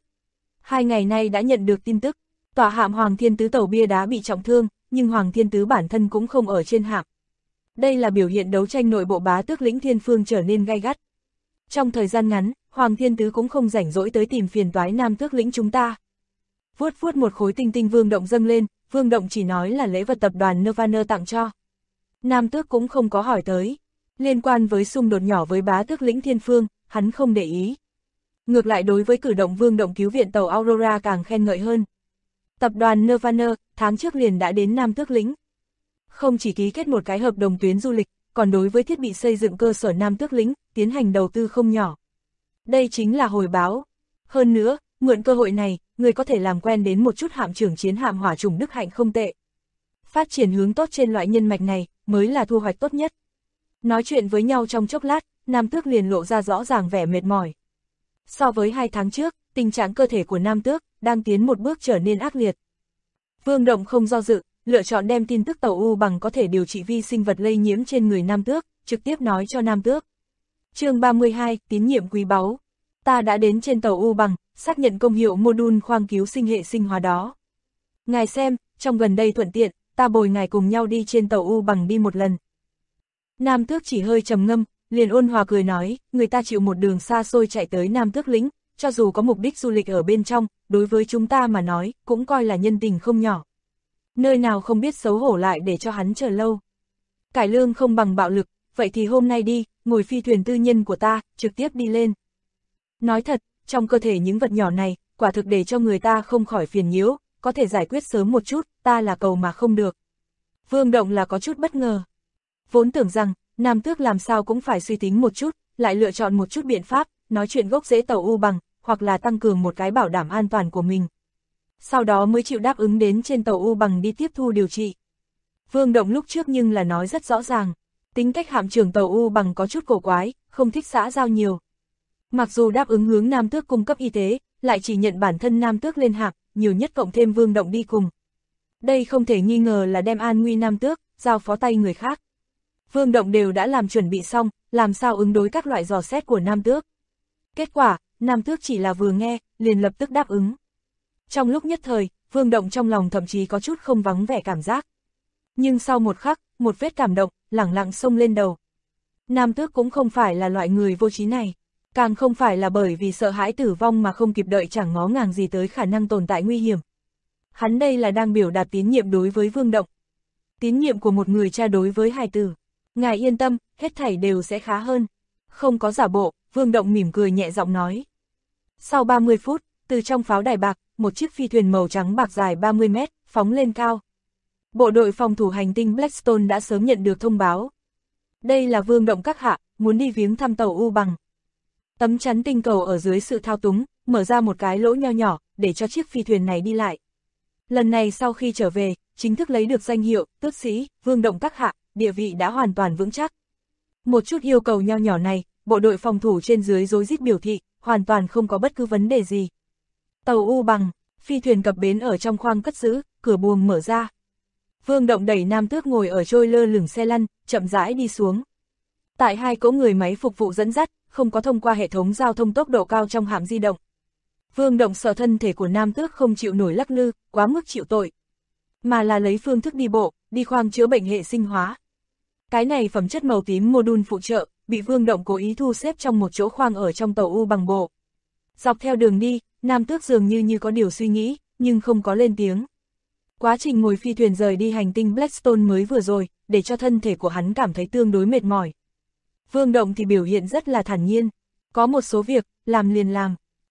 2 ngày nay đã nhận được tin tức, tòa hạm Hoàng Thiên Tứ tàu bia đá bị trọng thương, nhưng Hoàng Thiên Tứ bản thân cũng không ở trên hạm. Đây là biểu hiện đấu tranh nội bộ Bá Tước lĩnh Thiên Phương trở nên gay gắt. Trong thời gian ngắn, Hoàng Thiên Tứ cũng không rảnh rỗi tới tìm phiền toái Nam Tước lĩnh chúng ta. Vuốt vuốt một khối tinh tinh Vương Động dâng lên, Vương Động chỉ nói là lễ vật tập đoàn Nirvana tặng cho. Nam Tước cũng không có hỏi tới. Liên quan với xung đột nhỏ với Bá Tước lĩnh Thiên Phương, hắn không để ý. Ngược lại đối với cử động Vương Động cứu viện tàu Aurora càng khen ngợi hơn. Tập đoàn Nirvana, tháng trước liền đã đến Nam Tước lĩnh. Không chỉ ký kết một cái hợp đồng tuyến du lịch, còn đối với thiết bị xây dựng cơ sở Nam Tước lĩnh, tiến hành đầu tư không nhỏ. Đây chính là hồi báo. Hơn nữa, mượn cơ hội này, người có thể làm quen đến một chút hạm trưởng chiến hạm hỏa trùng đức hạnh không tệ. Phát triển hướng tốt trên loại nhân mạch này, mới là thu hoạch tốt nhất. Nói chuyện với nhau trong chốc lát, Nam Tước liền lộ ra rõ ràng vẻ mệt mỏi. So với 2 tháng trước, tình trạng cơ thể của Nam Tước đang tiến một bước trở nên ác liệt. Vương Động không do dự, lựa chọn đem tin tức tàu U bằng có thể điều trị vi sinh vật lây nhiễm trên người Nam Tước, trực tiếp nói cho Nam Tước. Chương 32, tín nhiệm quý báu. Ta đã đến trên tàu U bằng, xác nhận công hiệu mô-đun khoang cứu sinh hệ sinh hóa đó. Ngài xem, trong gần đây thuận tiện, ta bồi ngài cùng nhau đi trên tàu U bằng đi một lần. Nam Tước chỉ hơi trầm ngâm, liền ôn hòa cười nói, người ta chịu một đường xa xôi chạy tới Nam Tước lĩnh, cho dù có mục đích du lịch ở bên trong, đối với chúng ta mà nói, cũng coi là nhân tình không nhỏ. Nơi nào không biết xấu hổ lại để cho hắn chờ lâu. Cải lương không bằng bạo lực, vậy thì hôm nay đi, ngồi phi thuyền tư nhân của ta, trực tiếp đi lên. Nói thật, trong cơ thể những vật nhỏ này, quả thực để cho người ta không khỏi phiền nhiễu, có thể giải quyết sớm một chút, ta là cầu mà không được. Vương Động là có chút bất ngờ. Vốn tưởng rằng, Nam Tước làm sao cũng phải suy tính một chút, lại lựa chọn một chút biện pháp, nói chuyện gốc rễ tàu U bằng, hoặc là tăng cường một cái bảo đảm an toàn của mình. Sau đó mới chịu đáp ứng đến trên tàu U bằng đi tiếp thu điều trị. Vương Động lúc trước nhưng là nói rất rõ ràng, tính cách hạm trưởng tàu U bằng có chút cổ quái, không thích xã giao nhiều. Mặc dù đáp ứng hướng Nam Tước cung cấp y tế, lại chỉ nhận bản thân Nam Tước lên hạm, nhiều nhất cộng thêm Vương Động đi cùng. Đây không thể nghi ngờ là đem an nguy Nam Tước, giao phó tay người khác. Vương Động đều đã làm chuẩn bị xong, làm sao ứng đối các loại dò xét của Nam Tước. Kết quả, Nam Tước chỉ là vừa nghe, liền lập tức đáp ứng. Trong lúc nhất thời, Vương Động trong lòng thậm chí có chút không vắng vẻ cảm giác. Nhưng sau một khắc, một vết cảm động, lẳng lặng xông lên đầu. Nam Tước cũng không phải là loại người vô trí này, càng không phải là bởi vì sợ hãi tử vong mà không kịp đợi chẳng ngó ngàng gì tới khả năng tồn tại nguy hiểm. Hắn đây là đang biểu đạt tín nhiệm đối với Vương Động. Tín nhiệm của một người cha đối với hài tử. Ngài yên tâm, hết thảy đều sẽ khá hơn. Không có giả bộ, Vương Động mỉm cười nhẹ giọng nói. Sau 30 phút, từ trong pháo đài bạc, một chiếc phi thuyền màu trắng bạc dài 30 mét, phóng lên cao. Bộ đội phòng thủ hành tinh Blackstone đã sớm nhận được thông báo. Đây là Vương Động các hạ, muốn đi viếng thăm tàu U bằng. Tấm chắn tinh cầu ở dưới sự thao túng, mở ra một cái lỗ nho nhỏ, để cho chiếc phi thuyền này đi lại. Lần này sau khi trở về, chính thức lấy được danh hiệu, tước sĩ, Vương Động các hạ, địa vị đã hoàn toàn vững chắc. Một chút yêu cầu nho nhỏ này, bộ đội phòng thủ trên dưới rối rít biểu thị, hoàn toàn không có bất cứ vấn đề gì. Tàu U bằng, phi thuyền cập bến ở trong khoang cất giữ, cửa buồng mở ra. Vương Động đẩy Nam Tước ngồi ở trôi lơ lửng xe lăn, chậm rãi đi xuống. Tại 2 cỗ người máy phục vụ dẫn dắt, không có thông qua hệ thống giao thông tốc độ cao trong hạm di động. Vương Động sợ thân thể của Nam Tước không chịu nổi lắc lư, quá mức chịu tội. Mà là lấy phương thức đi bộ, đi khoang chữa bệnh hệ sinh hóa. Cái này phẩm chất màu tím mô-đun phụ trợ, bị Vương Động cố ý thu xếp trong một chỗ khoang ở trong tàu U bằng bộ. Dọc theo đường đi, Nam Tước dường như có điều suy nghĩ, nhưng không có lên tiếng. Quá trình ngồi phi thuyền rời đi hành tinh Blackstone mới vừa rồi, để cho thân thể của hắn cảm thấy tương đối mệt mỏi. Vương Động thì biểu hiện rất là thản nhiên. Có một số việc, làm liền làm.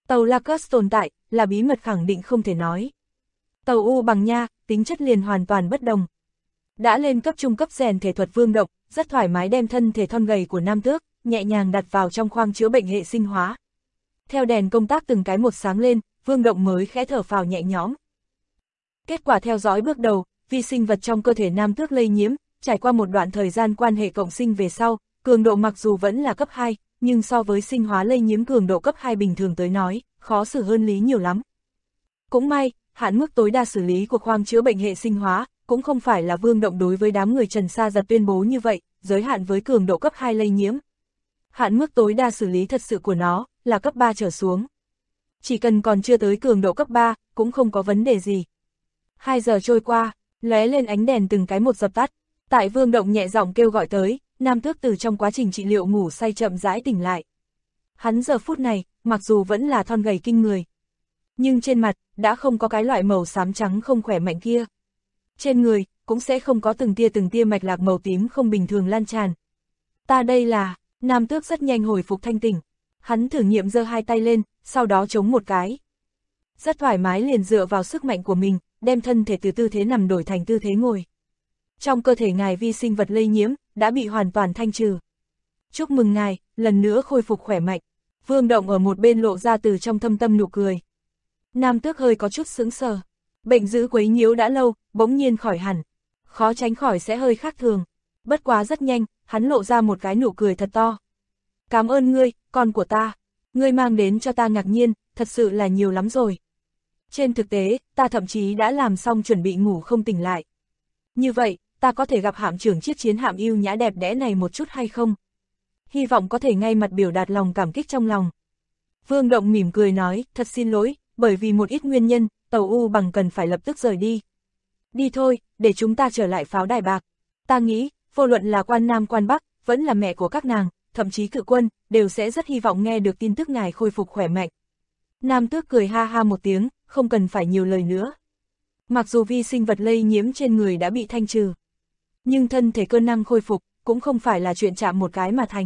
Tàu Lacus tồn tại, là bí mật khẳng định không thể nói. Tàu U Bằng nha, tính chất liền hoàn toàn bất đồng. Đã lên cấp trung cấp rèn thể thuật Vương Động, rất thoải mái đem thân thể thon gầy của Nam Tước, nhẹ nhàng đặt vào trong khoang chữa bệnh hệ sinh hóa. Theo đèn công tác từng cái một sáng lên, Vương Động mới khẽ thở phào nhẹ nhõm. Kết quả theo dõi bước đầu, vi sinh vật trong cơ thể Nam Tước lây nhiễm, trải qua một đoạn thời gian quan hệ cộng sinh về sau, cường độ mặc dù vẫn là cấp 2, nhưng so với sinh hóa lây nhiễm cường độ cấp 2 bình thường tới nói, khó xử hơn lý nhiều lắm. Cũng may, hạn mức tối đa xử lý của khoang chữa bệnh hệ sinh hóa, cũng không phải là Vương Động đối với đám người Trần Sa Giật tuyên bố như vậy, giới hạn với cường độ cấp 2 lây nhiễm. Hạn mức tối đa xử lý thật sự của nó, là cấp 3 trở xuống. Chỉ cần còn chưa tới cường độ cấp 3, cũng không có vấn đề gì. 2 giờ trôi qua, lóe lên ánh đèn từng cái một dập tắt. Tại Vương Động nhẹ giọng kêu gọi tới, Nam Tước từ trong quá trình trị liệu ngủ say chậm rãi tỉnh lại. Hắn giờ phút này, mặc dù vẫn là thon gầy kinh người, nhưng trên mặt, đã không có cái loại màu xám trắng không khỏe mạnh kia. Trên người, cũng sẽ không có từng tia mạch lạc màu tím không bình thường lan tràn. Ta đây là, Nam Tước rất nhanh hồi phục thanh tỉnh. Hắn thử nghiệm giơ 2 tay lên, sau đó chống một cái. Rất thoải mái liền dựa vào sức mạnh của mình, đem thân thể từ tư thế nằm đổi thành tư thế ngồi. Trong cơ thể ngài vi sinh vật lây nhiễm, đã bị hoàn toàn thanh trừ. Chúc mừng ngài, lần nữa khôi phục khỏe mạnh. Vương Động ở một bên lộ ra từ trong thâm tâm nụ cười. Nam Tước hơi có chút sững sờ. Bệnh dữ quấy nhiễu đã lâu, bỗng nhiên khỏi hẳn. Khó tránh khỏi sẽ hơi khác thường. Bất quá rất nhanh, hắn lộ ra một cái nụ cười thật to. Cảm ơn ngươi, con của ta. Ngươi mang đến cho ta ngạc nhiên, thật sự là nhiều lắm rồi. Trên thực tế, ta thậm chí đã làm xong chuẩn bị ngủ không tỉnh lại. Như vậy, ta có thể gặp hạm trưởng chiếc chiến hạm yêu nhã đẹp đẽ này một chút hay không? Hy vọng có thể ngay mặt biểu đạt lòng cảm kích trong lòng. Vương Động mỉm cười nói, thật xin lỗi, bởi vì một ít nguyên nhân, tàu U Bằng cần phải lập tức rời đi. Đi thôi, để chúng ta trở lại pháo đài bạc. Ta nghĩ, vô luận là quan Nam quan Bắc, vẫn là mẹ của các nàng, thậm chí cự quân, đều sẽ rất hy vọng nghe được tin tức ngài khôi phục khỏe mạnh. Nam Tước cười ha ha một tiếng, không cần phải nhiều lời nữa. Mặc dù vi sinh vật lây nhiễm trên người đã bị thanh trừ, nhưng thân thể cơ năng khôi phục, cũng không phải là chuyện chạm một cái mà thành.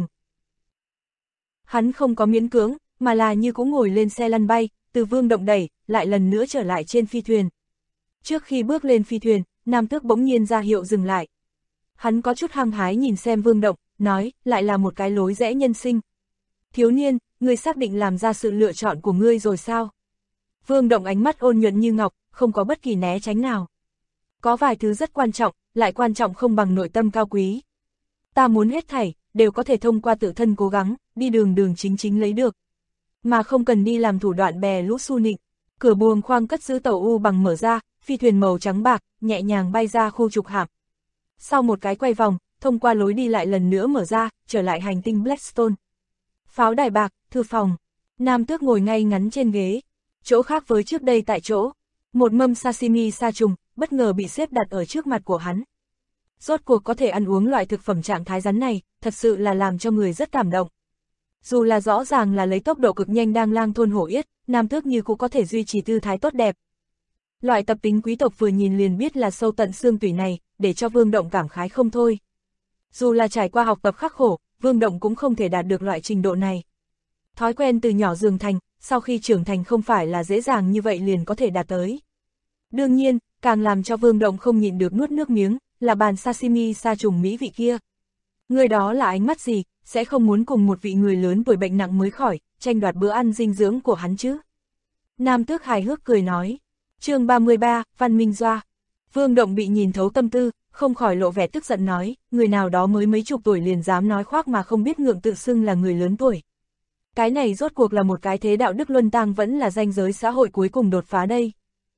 Hắn không có miễn cưỡng, mà là như cũng ngồi lên xe lăn bay, từ Vương Động đẩy, lại lần nữa trở lại trên phi thuyền. Trước khi bước lên phi thuyền, Nam Tước bỗng nhiên ra hiệu dừng lại. Hắn có chút hăng hái nhìn xem Vương Động, nói, lại là một cái lối rẽ nhân sinh. Thiếu niên, ngươi xác định làm ra sự lựa chọn của ngươi rồi sao? Vương Động ánh mắt ôn nhuận như ngọc, không có bất kỳ né tránh nào. Có vài thứ rất quan trọng, lại quan trọng không bằng nội tâm cao quý. Ta muốn hết thảy, đều có thể thông qua tự thân cố gắng, đi đường chính lấy được. Mà không cần đi làm thủ đoạn bè lũ su nịnh. Cửa buồng khoang cất giữ tàu U Bằng mở ra, phi thuyền màu trắng bạc, nhẹ nhàng bay ra khu trục hạm. Sau một cái quay vòng, thông qua lối đi lại lần nữa mở ra, trở lại hành tinh Blackstone. Pháo đài bạc, thư phòng. Nam Tước ngồi ngay ngắn trên ghế. Chỗ khác với trước đây tại chỗ, một mâm sashimi sa trùng, bất ngờ bị xếp đặt ở trước mặt của hắn. Rốt cuộc có thể ăn uống loại thực phẩm trạng thái rắn này, thật sự là làm cho người rất cảm động. Dù là rõ ràng là lấy tốc độ cực nhanh đang lang thôn hổ yết, Nam Tước như cũng có thể duy trì tư thái tốt đẹp. Loại tập tính quý tộc vừa nhìn liền biết là sâu tận xương tủy này, để cho Vương Động cảm khái không thôi. Dù là trải qua học tập khắc khổ, Vương Động cũng không thể đạt được loại trình độ này. Thói quen từ nhỏ dưỡng thành, sau khi trưởng thành không phải là dễ dàng như vậy liền có thể đạt tới. Đương nhiên, càng làm cho Vương Động không nhịn được nuốt nước miếng, là bàn sashimi sa trùng mỹ vị kia. Người đó là ánh mắt gì, sẽ không muốn cùng một vị người lớn tuổi bệnh nặng mới khỏi, tranh đoạt bữa ăn dinh dưỡng của hắn chứ. Nam Tước hài hước cười nói. Chương 33, Văn Minh Doa. Vương Động bị nhìn thấu tâm tư, không khỏi lộ vẻ tức giận nói, người nào đó mới mấy chục tuổi liền dám nói khoác mà không biết ngượng tự xưng là người lớn tuổi. Cái này rốt cuộc là một cái thế đạo đức luân tang vẫn là ranh giới xã hội cuối cùng đột phá đây.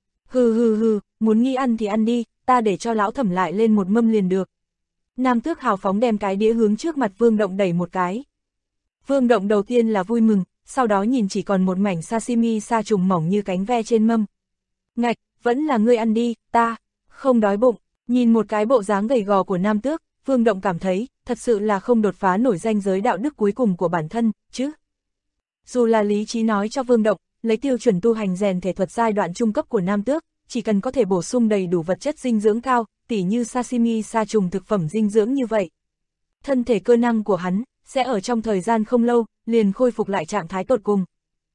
Hừ, muốn nghi ăn thì ăn đi, ta để cho lão thẩm lại lên một mâm liền được. Nam Tước hào phóng đem cái đĩa hướng trước mặt Vương Động đẩy một cái. Vương Động đầu tiên là vui mừng, sau đó nhìn chỉ còn một mảnh sashimi sa trùng mỏng như cánh ve trên mâm. Ngạch, vẫn là ngươi ăn đi, ta không đói bụng. Nhìn một cái bộ dáng gầy gò của Nam Tước, Vương Động cảm thấy, thật sự là không đột phá nổi ranh giới đạo đức cuối cùng của bản thân, chứ. Dù là lý trí nói cho Vương Động, lấy tiêu chuẩn tu hành rèn thể thuật giai đoạn trung cấp của Nam Tước, chỉ cần có thể bổ sung đầy đủ vật chất dinh dưỡng cao, tỉ như sashimi sa trùng thực phẩm dinh dưỡng như vậy. Thân thể cơ năng của hắn, sẽ ở trong thời gian không lâu, liền khôi phục lại trạng thái tột cùng.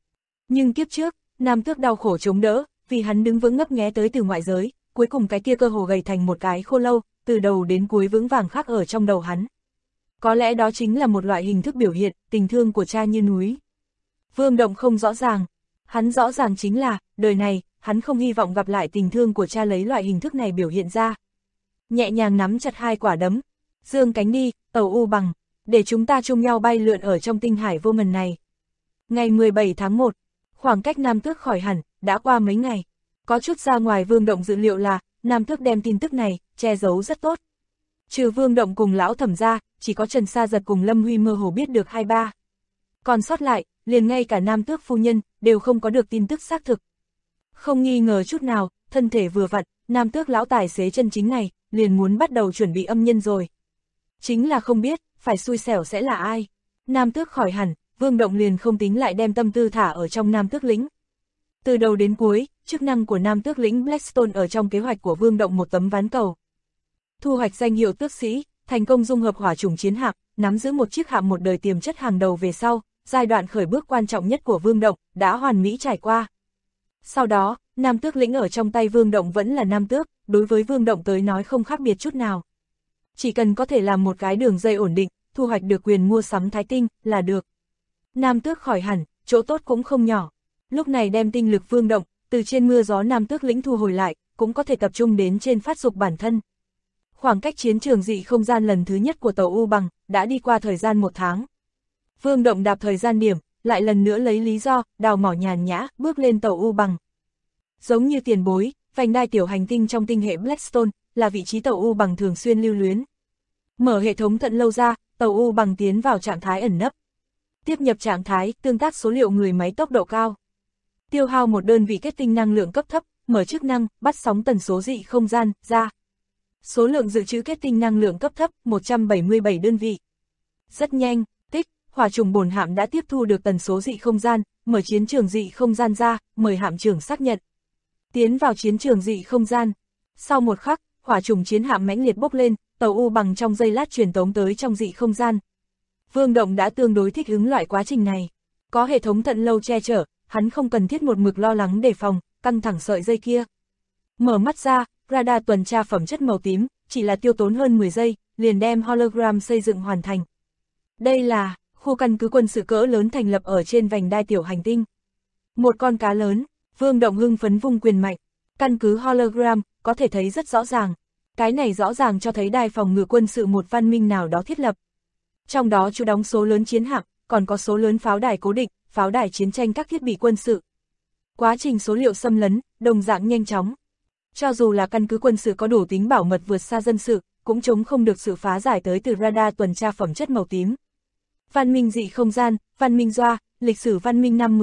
Nhưng kiếp trước, Nam Tước đau khổ chống đỡ, vì hắn đứng vững ngấp nghé tới từ ngoại giới, cuối cùng cái kia cơ hồ gầy thành một cái khô lâu, từ đầu đến cuối vững vàng khắc ở trong đầu hắn. Có lẽ đó chính là một loại hình thức biểu hiện, tình thương của cha như núi. Vương Động không rõ ràng, hắn rõ ràng chính là, đời này, hắn không hy vọng gặp lại tình thương của cha lấy loại hình thức này biểu hiện ra. Nhẹ nhàng nắm chặt hai quả đấm, dương cánh đi, tàu u bằng, để chúng ta chung nhau bay lượn ở trong tinh hải vô ngần này. Ngày 17 tháng 1, khoảng cách Nam Tước khỏi hẳn, đã qua mấy ngày. Có chút ra ngoài Vương Động dự liệu là, Nam Tước đem tin tức này, che giấu rất tốt. Trừ Vương Động cùng lão thẩm ra, chỉ có Trần Sa Giật cùng Lâm Huy mơ hồ biết được 2-3. Còn sót lại, liền ngay cả Nam Tước phu nhân, đều không có được tin tức xác thực. Không nghi ngờ chút nào, thân thể vừa vặn, Nam Tước lão tài xế chân chính này, liền muốn bắt đầu chuẩn bị âm nhân rồi. Chính là không biết, phải xui xẻo sẽ là ai. Nam Tước khỏi hẳn, Vương Động liền không tính lại đem tâm tư thả ở trong Nam Tước lĩnh. Từ đầu đến cuối, chức năng của Nam Tước lĩnh Blackstone ở trong kế hoạch của Vương Động một tấm ván cầu. Thu hoạch danh hiệu tước sĩ, thành công dung hợp hỏa chủng chiến hạm, nắm giữ một chiếc hạm một đời tiềm chất hàng đầu về sau, giai đoạn khởi bước quan trọng nhất của Vương Động, đã hoàn mỹ trải qua. Sau đó, Nam Tước lĩnh ở trong tay Vương Động vẫn là Nam Tước, đối với Vương Động tới nói không khác biệt chút nào. Chỉ cần có thể làm một cái đường dây ổn định, thu hoạch được quyền mua sắm Thái Tinh, là được. Nam Tước khỏi hẳn, chỗ tốt cũng không nhỏ. Lúc này đem tinh lực Vương Động, từ trên mưa gió Nam Tước lĩnh thu hồi lại, cũng có thể tập trung đến trên phát dục bản thân. Khoảng cách chiến trường dị không gian lần thứ nhất của tàu U Bằng, đã đi qua thời gian 1 tháng. Vương Động đạp thời gian điểm, lại lần nữa lấy lý do, đào mỏ nhàn nhã, bước lên tàu U Bằng. Giống như tiền bối, vành đai tiểu hành tinh trong tinh hệ Blackstone, là vị trí tàu U Bằng thường xuyên lưu luyến. Mở hệ thống thận lâu ra, tàu U Bằng tiến vào trạng thái ẩn nấp. Tiếp nhập trạng thái, tương tác số liệu người máy tốc độ cao. Tiêu hao một đơn vị kết tinh năng lượng cấp thấp, mở chức năng, bắt sóng tần số dị không gian, ra. Số lượng dự trữ kết tinh năng lượng cấp thấp, 177 đơn vị. Rất nhanh, tích, hỏa trùng bổn hạm đã tiếp thu được tần số dị không gian, mở chiến trường dị không gian ra, mời hạm trưởng xác nhận. Tiến vào chiến trường dị không gian. Sau một khắc, hỏa trùng chiến hạm mãnh liệt bốc lên, tàu U Bằng trong giây lát truyền tống tới trong dị không gian. Vương Động đã tương đối thích ứng loại quá trình này. Có hệ thống thận lâu che chở, hắn không cần thiết một mực lo lắng đề phòng, căng thẳng sợi dây kia. Mở mắt ra, radar tuần tra phẩm chất màu tím, chỉ là tiêu tốn hơn 10 giây, liền đem hologram xây dựng hoàn thành. Đây là khu căn cứ quân sự cỡ lớn thành lập ở trên vành đai tiểu hành tinh. Một con cá lớn, Vương Động hưng phấn vung quyền mạnh. Căn cứ hologram, có thể thấy rất rõ ràng. Cái này rõ ràng cho thấy đài phòng ngự quân sự một văn minh nào đó thiết lập. Trong đó trú đóng số lớn chiến hạm, còn có số lớn pháo đài cố định, pháo đài chiến tranh các thiết bị quân sự. Quá trình số liệu xâm lấn, đồng dạng nhanh chóng. Cho dù là căn cứ quân sự có đủ tính bảo mật vượt xa dân sự, cũng chống không được sự phá giải tới từ radar tuần tra phẩm chất màu tím. Văn minh dị không gian, văn minh Doa, lịch sử văn minh năm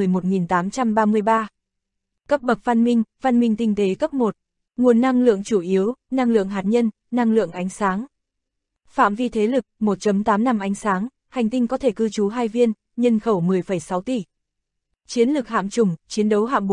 11.833. Cấp bậc văn minh tinh tế cấp 1. Nguồn năng lượng chủ yếu, năng lượng hạt nhân, năng lượng ánh sáng. Phạm vi thế lực, 1.8 năm ánh sáng, hành tinh có thể cư trú 2 viên, nhân khẩu 10,6 tỷ. Chiến lược hạm chủng, chiến đấu hạm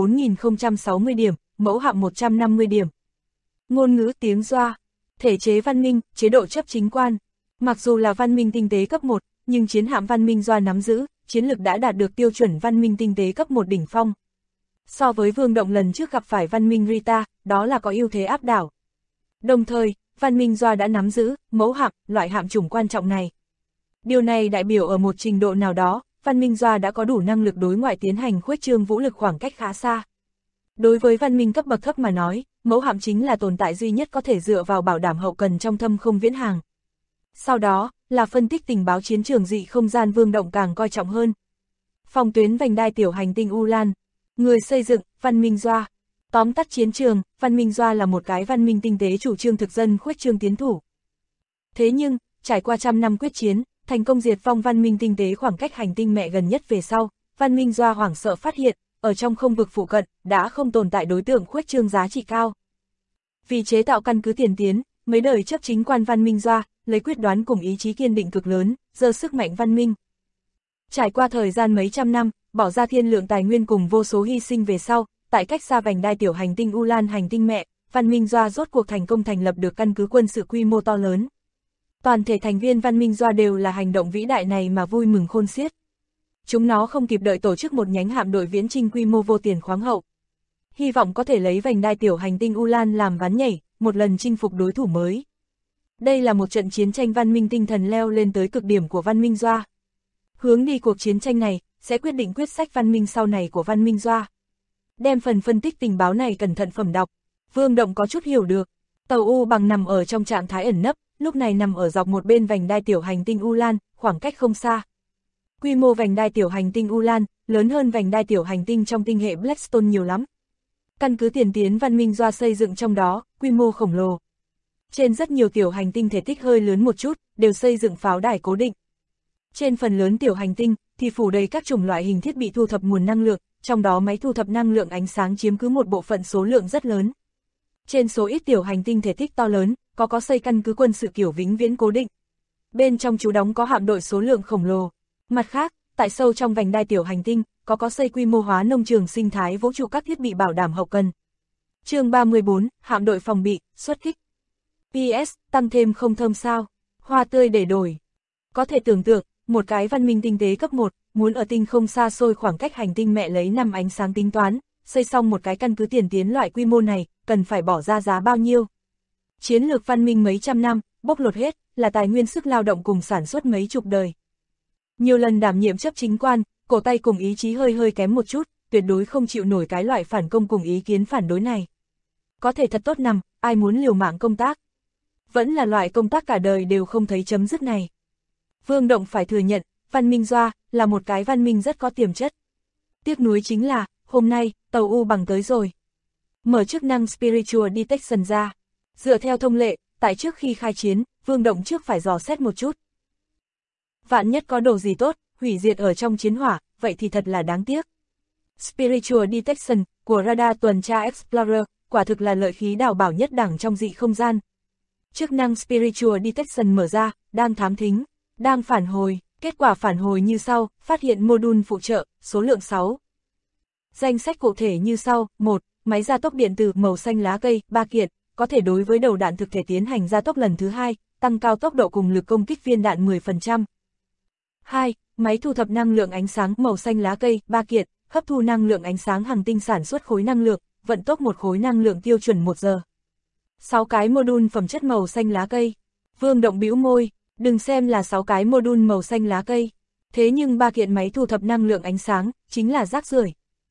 4060 điểm, mẫu hạm 150 điểm. Ngôn ngữ tiếng Doa. Thể chế văn minh, chế độ chấp chính quan. Mặc dù là văn minh tinh tế cấp 1, nhưng chiến hạm văn minh Doa nắm giữ, chiến lược đã đạt được tiêu chuẩn văn minh tinh tế cấp 1 đỉnh phong. So với Vương Động lần trước gặp phải văn minh Rita, đó là có ưu thế áp đảo. Đồng thời, văn minh Doa đã nắm giữ, mẫu hạm, loại hạm chủng quan trọng này. Điều này đại biểu ở một trình độ nào đó, văn minh Doa đã có đủ năng lực đối ngoại tiến hành khuếch trương vũ lực khoảng cách khá xa. Đối với văn minh cấp bậc thấp mà nói, mẫu hạm chính là tồn tại duy nhất có thể dựa vào bảo đảm hậu cần trong thâm không viễn hàng. Sau đó, là phân tích tình báo chiến trường dị không gian Vương Động càng coi trọng hơn. Phòng tuyến vành đai tiểu hành tinh Ulan. Người xây dựng, văn minh Doa. Tóm tắt chiến trường, văn minh Doa là một cái văn minh tinh tế chủ trương thực dân khuếch trương tiến thủ. Thế nhưng, trải qua trăm năm quyết chiến, thành công diệt vong văn minh tinh tế khoảng cách hành tinh mẹ gần nhất về sau, văn minh Doa hoảng sợ phát hiện, ở trong không vực phụ cận, đã không tồn tại đối tượng khuếch trương giá trị cao. Vì chế tạo căn cứ tiền tiến, mấy đời chấp chính quan văn minh Doa, lấy quyết đoán cùng ý chí kiên định cực lớn, giơ sức mạnh văn minh. Trải qua thời gian mấy trăm năm, bỏ ra thiên lượng tài nguyên cùng vô số hy sinh về sau, tại cách xa vành đai tiểu hành tinh Ulan hành tinh mẹ, văn minh Doa rốt cuộc thành công thành lập được căn cứ quân sự quy mô to lớn. Toàn thể thành viên văn minh Doa đều là hành động vĩ đại này mà vui mừng khôn xiết. chúng nó không kịp đợi tổ chức một nhánh hạm đội viễn chinh quy mô vô tiền khoáng hậu. Hy vọng có thể lấy vành đai tiểu hành tinh Ulan làm ván nhảy, một lần chinh phục đối thủ mới. Đây là một trận chiến tranh văn minh tinh thần leo lên tới cực điểm của văn minh Doa. Hướng đi cuộc chiến tranh này sẽ quyết định quyết sách văn minh sau này của văn minh Doa. Đem phần phân tích tình báo này cẩn thận phẩm đọc, Vương Động có chút hiểu được. Tàu U bằng nằm ở trong trạng thái ẩn nấp, lúc này nằm ở dọc một bên vành đai tiểu hành tinh Ulan, khoảng cách không xa. Quy mô vành đai tiểu hành tinh Ulan lớn hơn vành đai tiểu hành tinh trong tinh hệ Blackstone nhiều lắm. Căn cứ tiền tiến văn minh Doa xây dựng trong đó, quy mô khổng lồ. Trên rất nhiều tiểu hành tinh thể tích hơi lớn một chút, đều xây dựng pháo đài cố định. Trên phần lớn tiểu hành tinh, thì phủ đầy các chủng loại hình thiết bị thu thập nguồn năng lượng, trong đó máy thu thập năng lượng ánh sáng chiếm cứ một bộ phận số lượng rất lớn. Trên số ít tiểu hành tinh thể tích to lớn, có xây căn cứ quân sự kiểu vĩnh viễn cố định. Bên trong trú đóng có hạm đội số lượng khổng lồ. Mặt khác, tại sâu trong vành đai tiểu hành tinh, có xây quy mô hóa nông trường sinh thái vũ trụ các thiết bị bảo đảm hậu cần. Chương 34, hạm đội phòng bị, xuất kích. PS, tăng thêm không thơm sao? Hoa tươi để đổi. Có thể tưởng tượng, một cái văn minh tinh tế cấp 1, muốn ở tinh không xa xôi khoảng cách hành tinh mẹ lấy 5 ánh sáng tính toán, xây xong một cái căn cứ tiền tiến loại quy mô này, cần phải bỏ ra giá bao nhiêu? Chiến lược văn minh mấy trăm năm, bóc lột hết, là tài nguyên sức lao động cùng sản xuất mấy chục đời. Nhiều lần đảm nhiệm chấp chính quan, cổ tay cùng ý chí hơi kém một chút, tuyệt đối không chịu nổi cái loại phản công cùng ý kiến phản đối này. Có thể thật tốt nằm, ai muốn liều mạng công tác? Vẫn là loại công tác cả đời đều không thấy chấm dứt này. Vương Động phải thừa nhận, văn minh Doa là một cái văn minh rất có tiềm chất. Tiếc nuối chính là, hôm nay, tàu U bằng tới rồi. Mở chức năng Spiritual Detection ra. Dựa theo thông lệ, tại trước khi khai chiến, Vương Động trước phải dò xét một chút. Vạn nhất có đồ gì tốt, hủy diệt ở trong chiến hỏa, vậy thì thật là đáng tiếc. Spiritual Detection của radar tuần tra Explorer, quả thực là lợi khí đào bảo nhất đẳng trong dị không gian. Chức năng Spiritual Detection mở ra, đang thám thính, đang phản hồi, kết quả phản hồi như sau, phát hiện module phụ trợ, số lượng 6. Danh sách cụ thể như sau, 1. Máy gia tốc điện tử màu xanh lá cây, 3 kiện, có thể đối với đầu đạn thực thể tiến hành gia tốc lần thứ 2, tăng cao tốc độ cùng lực công kích viên đạn 10%. 2. Máy thu thập năng lượng ánh sáng màu xanh lá cây, 3 kiện, hấp thu năng lượng ánh sáng hành tinh sản xuất khối năng lượng, vận tốc một khối năng lượng tiêu chuẩn 1 giờ. 6 cái module phẩm chất màu xanh lá cây. Vương Động bĩu môi, đừng xem là 6 cái module màu xanh lá cây. Thế nhưng 3 kiện máy thu thập năng lượng ánh sáng, chính là rác rưởi.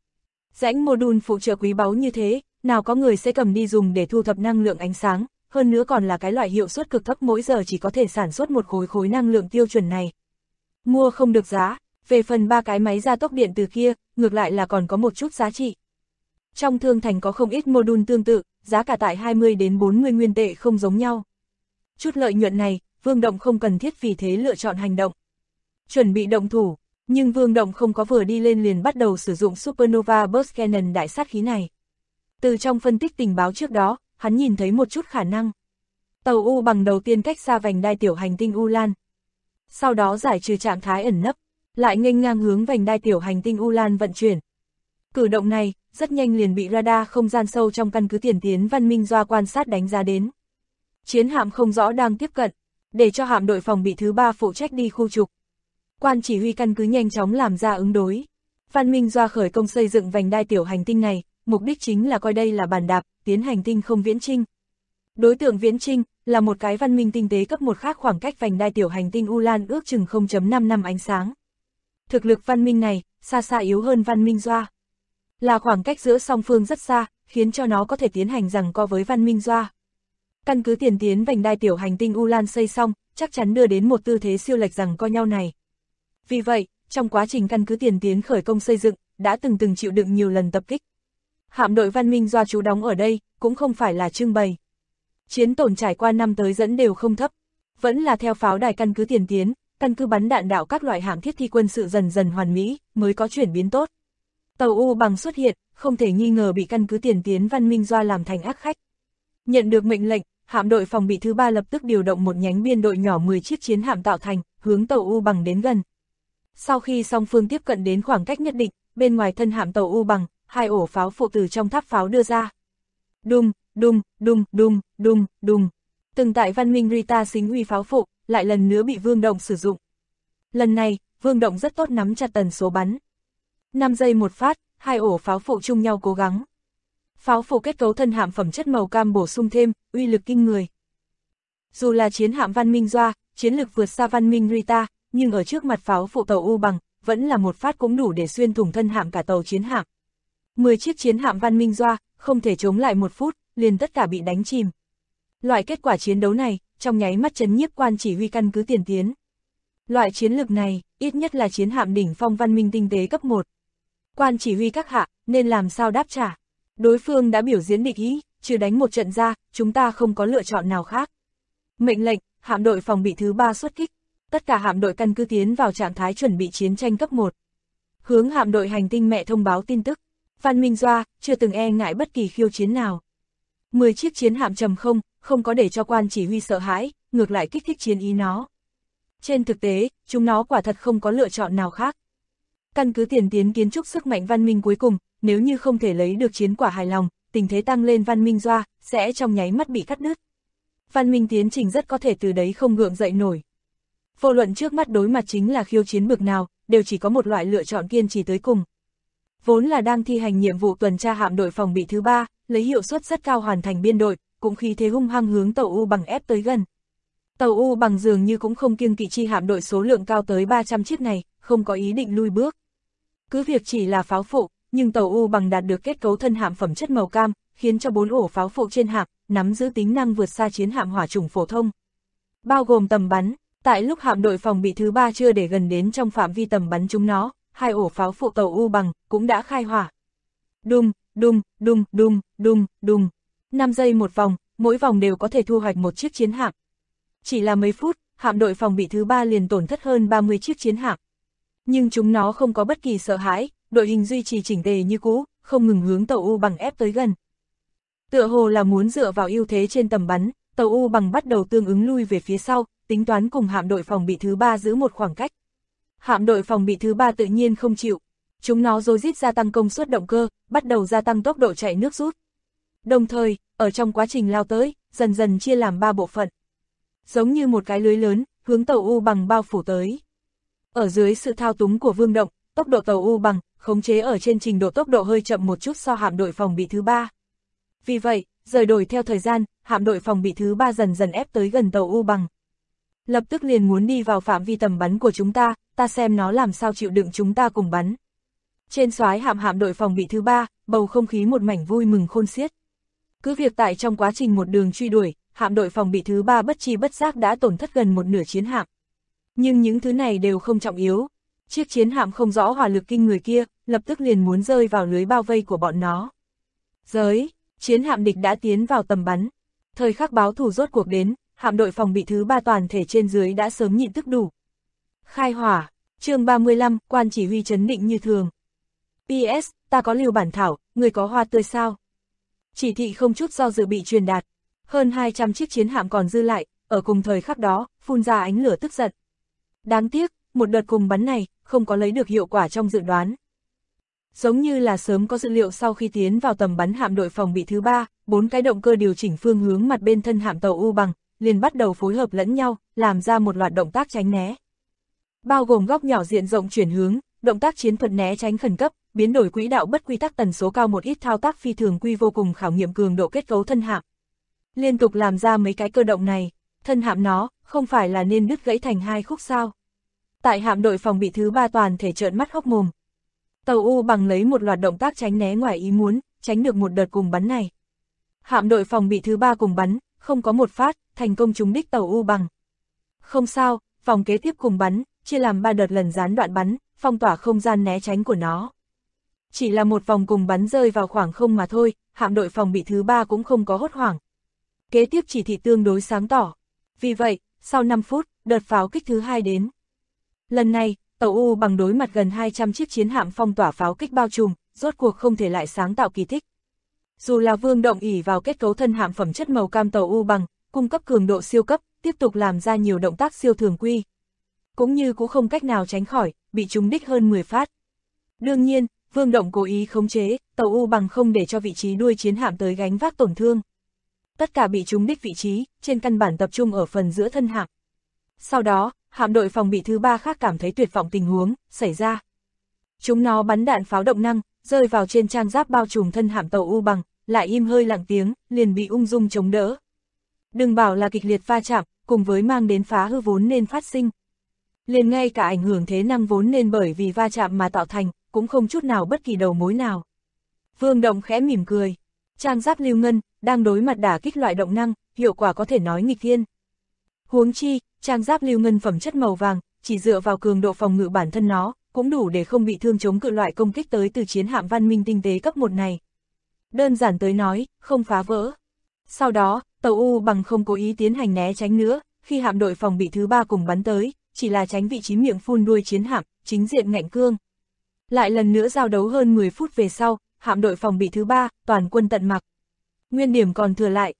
Rãnh module phụ trợ quý báu như thế, nào có người sẽ cầm đi dùng để thu thập năng lượng ánh sáng, hơn nữa còn là cái loại hiệu suất cực thấp mỗi giờ chỉ có thể sản xuất một khối năng lượng tiêu chuẩn này. Mua không được giá, về phần 3 cái máy gia tốc điện từ kia, ngược lại là còn có một chút giá trị. Trong thương thành có không ít module tương tự, giá cả tại 20 đến 40 nguyên tệ không giống nhau. Chút lợi nhuận này, Vương Động không cần thiết vì thế lựa chọn hành động. Chuẩn bị động thủ, nhưng Vương Động không có vừa đi lên liền bắt đầu sử dụng Supernova Burst Cannon đại sát khí này. Từ trong phân tích tình báo trước đó, hắn nhìn thấy một chút khả năng. Tàu U bằng đầu tiên cách xa vành đai tiểu hành tinh Ulan. Sau đó giải trừ trạng thái ẩn nấp, lại nghênh ngang hướng vành đai tiểu hành tinh Ulan vận chuyển. Cử động này, rất nhanh liền bị radar không gian sâu trong căn cứ tiền tiến văn minh Doa quan sát đánh giá đến. Chiến hạm không rõ đang tiếp cận, để cho hạm đội phòng bị thứ 3 phụ trách đi khu trục. Quan chỉ huy căn cứ nhanh chóng làm ra ứng đối. Văn minh Doa khởi công xây dựng vành đai tiểu hành tinh này, mục đích chính là coi đây là bàn đạp, tiến hành tinh không viễn chinh. Đối tượng viễn chinh là một cái văn minh tinh tế cấp 1 khác khoảng cách vành đai tiểu hành tinh Ulan ước chừng 0.5 năm ánh sáng. Thực lực văn minh này, xa yếu hơn văn minh Doa. Là khoảng cách giữa song phương rất xa, khiến cho nó có thể tiến hành giằng co với văn minh Doa. Căn cứ tiền tiến vành đai tiểu hành tinh Ulan xây xong, chắc chắn đưa đến một tư thế siêu lệch giằng co nhau này. Vì vậy, trong quá trình căn cứ tiền tiến khởi công xây dựng, đã từng chịu đựng nhiều lần tập kích. Hạm đội văn minh Doa trú đóng ở đây, cũng không phải là trưng bày. Chiến tổn trải qua năm tới dẫn đều không thấp, vẫn là theo pháo đài căn cứ tiền tiến, căn cứ bắn đạn đạo các loại hạm thiết thi quân sự dần dần hoàn mỹ, mới có chuyển biến tốt. Tàu U bằng xuất hiện, không thể nghi ngờ bị căn cứ tiền tiến văn minh Doa làm thành ác khách. Nhận được mệnh lệnh, hạm đội phòng bị thứ 3 lập tức điều động một nhánh biên đội nhỏ 10 chiếc chiến hạm tạo thành, hướng tàu U bằng đến gần. Sau khi song phương tiếp cận đến khoảng cách nhất định, bên ngoài thân hạm tàu U bằng, 2 ổ pháo phụ từ trong tháp pháo đưa ra. Đùng, đùng, đùng, đùng, đùng, đùng. Từng tại văn minh Rita xính uy pháo phụ, lại lần nữa bị Vương Động sử dụng. Lần này, Vương Động rất tốt nắm chặt tần số bắn. 5 giây một phát, hai ổ pháo phụ chung nhau cố gắng. Pháo phụ kết cấu thân hạm phẩm chất màu cam bổ sung thêm, uy lực kinh người. Dù là chiến hạm Văn Minh Doa, chiến lực vượt xa Văn Minh Rita, nhưng ở trước mặt pháo phụ tàu U Bằng, vẫn là một phát cũng đủ để xuyên thủng thân hạm cả tàu chiến hạm. 10 chiếc chiến hạm Văn Minh Doa, không thể chống lại một phút, liền tất cả bị đánh chìm. Loại kết quả chiến đấu này, trong nháy mắt chấn nhiếp quan chỉ huy căn cứ Tiền Tiến. Loại chiến lực này, ít nhất là chiến hạm đỉnh phong văn minh tinh tế cấp 1. Quan chỉ huy các hạ, nên làm sao đáp trả? Đối phương đã biểu diễn địch ý, trừ đánh một trận ra, chúng ta không có lựa chọn nào khác. Mệnh lệnh, hạm đội phòng bị thứ 3 xuất kích. Tất cả hạm đội căn cứ tiến vào trạng thái chuẩn bị chiến tranh cấp 1. Hướng hạm đội hành tinh mẹ thông báo tin tức. Văn Minh Doa, chưa từng e ngại bất kỳ khiêu chiến nào. 10 chiếc chiến hạm trầm không có để cho quan chỉ huy sợ hãi, ngược lại kích thích chiến ý nó. Trên thực tế, chúng nó quả thật không có lựa chọn nào khác. Căn cứ Tiền Tiến kiến trúc sức mạnh văn minh cuối cùng, nếu như không thể lấy được chiến quả hài lòng, tình thế tăng lên Văn Minh Doa, sẽ trong nháy mắt bị cắt đứt. Văn minh tiến trình rất có thể từ đấy không gượng dậy nổi. Vô luận trước mắt đối mặt chính là khiêu chiến bực nào, đều chỉ có một loại lựa chọn kiên trì tới cùng. Vốn là đang thi hành nhiệm vụ tuần tra hạm đội phòng bị thứ 3, lấy hiệu suất rất cao hoàn thành biên đội, cũng khí thế hung hăng hướng tàu U Bằng ép tới gần. Tàu U Bằng dường như cũng không kiêng kỵ chi hạm đội số lượng cao tới 300 chiếc này, không có ý định lui bước. Cứ việc chỉ là pháo phụ, nhưng tàu U Bằng đạt được kết cấu thân hạm phẩm chất màu cam, khiến cho 4 ổ pháo phụ trên hạm nắm giữ tính năng vượt xa chiến hạm hỏa chủng phổ thông. Bao gồm tầm bắn, tại lúc hạm đội phòng bị thứ 3 chưa để gần đến trong phạm vi tầm bắn chúng nó, 2 ổ pháo phụ tàu U Bằng cũng đã khai hỏa. Đùng, đùng, đùng, đùng, đùng, đùng. 5 giây một vòng, mỗi vòng đều có thể thu hoạch một chiếc chiến hạm. Chỉ là mấy phút, hạm đội phòng bị thứ 3 liền tổn thất hơn 30 chiếc chiến hạm. Nhưng chúng nó không có bất kỳ sợ hãi, đội hình duy trì chỉnh tề như cũ, không ngừng hướng tàu U Bằng ép tới gần. Tựa hồ là muốn dựa vào ưu thế trên tầm bắn, tàu U Bằng bắt đầu tương ứng lui về phía sau, tính toán cùng hạm đội phòng bị thứ 3 giữ một khoảng cách. Hạm đội phòng bị thứ 3 tự nhiên không chịu. Chúng nó rối rít gia tăng công suất động cơ, bắt đầu gia tăng tốc độ chạy nước rút. Đồng thời, ở trong quá trình lao tới, dần dần chia làm 3 bộ phận. Giống như một cái lưới lớn, hướng tàu U Bằng bao phủ tới. Ở dưới sự thao túng của Vương Động, tốc độ tàu U Bằng khống chế ở trên trình độ tốc độ hơi chậm một chút so hạm đội phòng bị thứ 3. Vì vậy, rời đổi theo thời gian, hạm đội phòng bị thứ 3 dần dần ép tới gần tàu U Bằng. Lập tức liền muốn đi vào phạm vi tầm bắn của chúng ta xem nó làm sao chịu đựng chúng ta cùng bắn. Trên soái hạm đội phòng bị thứ 3, bầu không khí một mảnh vui mừng khôn xiết. Cứ việc tại trong quá trình một đường truy đuổi, hạm đội phòng bị thứ 3 bất chi bất giác đã tổn thất gần một nửa chiến hạm. Nhưng những thứ này đều không trọng yếu. Chiếc chiến hạm không rõ hỏa lực kinh người kia, lập tức liền muốn rơi vào lưới bao vây của bọn nó. Chiến hạm địch đã tiến vào tầm bắn. Thời khắc báo thù rốt cuộc đến, hạm đội phòng bị thứ 3 toàn thể trên dưới đã sớm nhịn tức đủ. Khai hỏa, chương 35, quan chỉ huy trấn định như thường. PS, ta có lưu bản thảo, người có hoa tươi sao? Chỉ thị không chút do dự bị truyền đạt. Hơn 200 chiếc chiến hạm còn dư lại, ở cùng thời khắc đó, phun ra ánh lửa tức giận. Đáng tiếc, một đợt cùng bắn này, không có lấy được hiệu quả trong dự đoán. Giống như là sớm có dữ liệu sau khi tiến vào tầm bắn hạm đội phòng bị thứ 3, 4 cái động cơ điều chỉnh phương hướng mặt bên thân hạm tàu U Bằng, liền bắt đầu phối hợp lẫn nhau, làm ra một loạt động tác tránh né. Bao gồm góc nhỏ diện rộng chuyển hướng, động tác chiến thuật né tránh khẩn cấp, biến đổi quỹ đạo bất quy tắc tần số cao một ít thao tác phi thường quy vô cùng khảo nghiệm cường độ kết cấu thân hạm. Liên tục làm ra mấy cái cơ động này, thân hạm nó, không phải là nên đứt gãy thành 2 khúc sao. Tại hạm đội phòng bị thứ 3 toàn thể trợn mắt hốc mồm. Tàu U Bằng lấy một loạt động tác tránh né ngoài ý muốn, tránh được một đợt cùng bắn này. Hạm đội phòng bị thứ 3 cùng bắn, không có một phát, thành công trúng đích tàu U Bằng. Không sao, vòng kế tiếp cùng bắn, chia làm 3 đợt lần gián đoạn bắn, phong tỏa không gian né tránh của nó. Chỉ là một vòng cùng bắn rơi vào khoảng không mà thôi, hạm đội phòng bị thứ 3 cũng không có hốt hoảng. Kế tiếp chỉ thị tương đối sáng tỏ. Vì vậy, sau 5 phút, đợt pháo kích thứ 2 đến. Lần này, tàu U Bằng đối mặt gần 200 chiếc chiến hạm phong tỏa pháo kích bao trùm, rốt cuộc không thể lại sáng tạo kỳ tích. Dù là Vương Động ỷ vào kết cấu thân hạm phẩm chất màu cam tàu U Bằng, cung cấp cường độ siêu cấp, tiếp tục làm ra nhiều động tác siêu thường quy. Cũng như cũng không cách nào tránh khỏi, bị trúng đích hơn 10 phát. Đương nhiên, Vương Động cố ý khống chế, tàu U Bằng không để cho vị trí đuôi chiến hạm tới gánh vác tổn thương. Tất cả bị trúng đích vị trí, trên căn bản tập trung ở phần giữa thân hạm. Sau đó, Hạm đội phòng bị thứ 3 khác cảm thấy tuyệt vọng tình huống xảy ra. Chúng nó bắn đạn pháo động năng, rơi vào trên trang giáp bao trùm thân hạm tàu U bằng, lại im hơi lặng tiếng, liền bị ung dung chống đỡ. Đừng bảo là kịch liệt va chạm, cùng với mang đến phá hư vốn nên phát sinh. Liền ngay cả ảnh hưởng thế năng vốn nên bởi vì va chạm mà tạo thành, cũng không chút nào bất kỳ đầu mối nào. Vương Động khẽ mỉm cười. Trang giáp lưu ngân, đang đối mặt đả kích loại động năng, hiệu quả có thể nói nghịch thiên. Huống chi, trang giáp lưu ngân phẩm chất màu vàng, chỉ dựa vào cường độ phòng ngự bản thân nó, cũng đủ để không bị thương chống cự loại công kích tới từ chiến hạm văn minh tinh tế cấp 1 này. Đơn giản tới nói, không phá vỡ. Sau đó, tàu U bằng không cố ý tiến hành né tránh nữa, khi hạm đội phòng bị thứ 3 cùng bắn tới, chỉ là tránh vị trí miệng phun đuôi chiến hạm, chính diện ngạnh cương. Lại lần nữa giao đấu hơn 10 phút về sau, hạm đội phòng bị thứ 3, toàn quân tận mặc. Nguyên điểm còn thừa lại,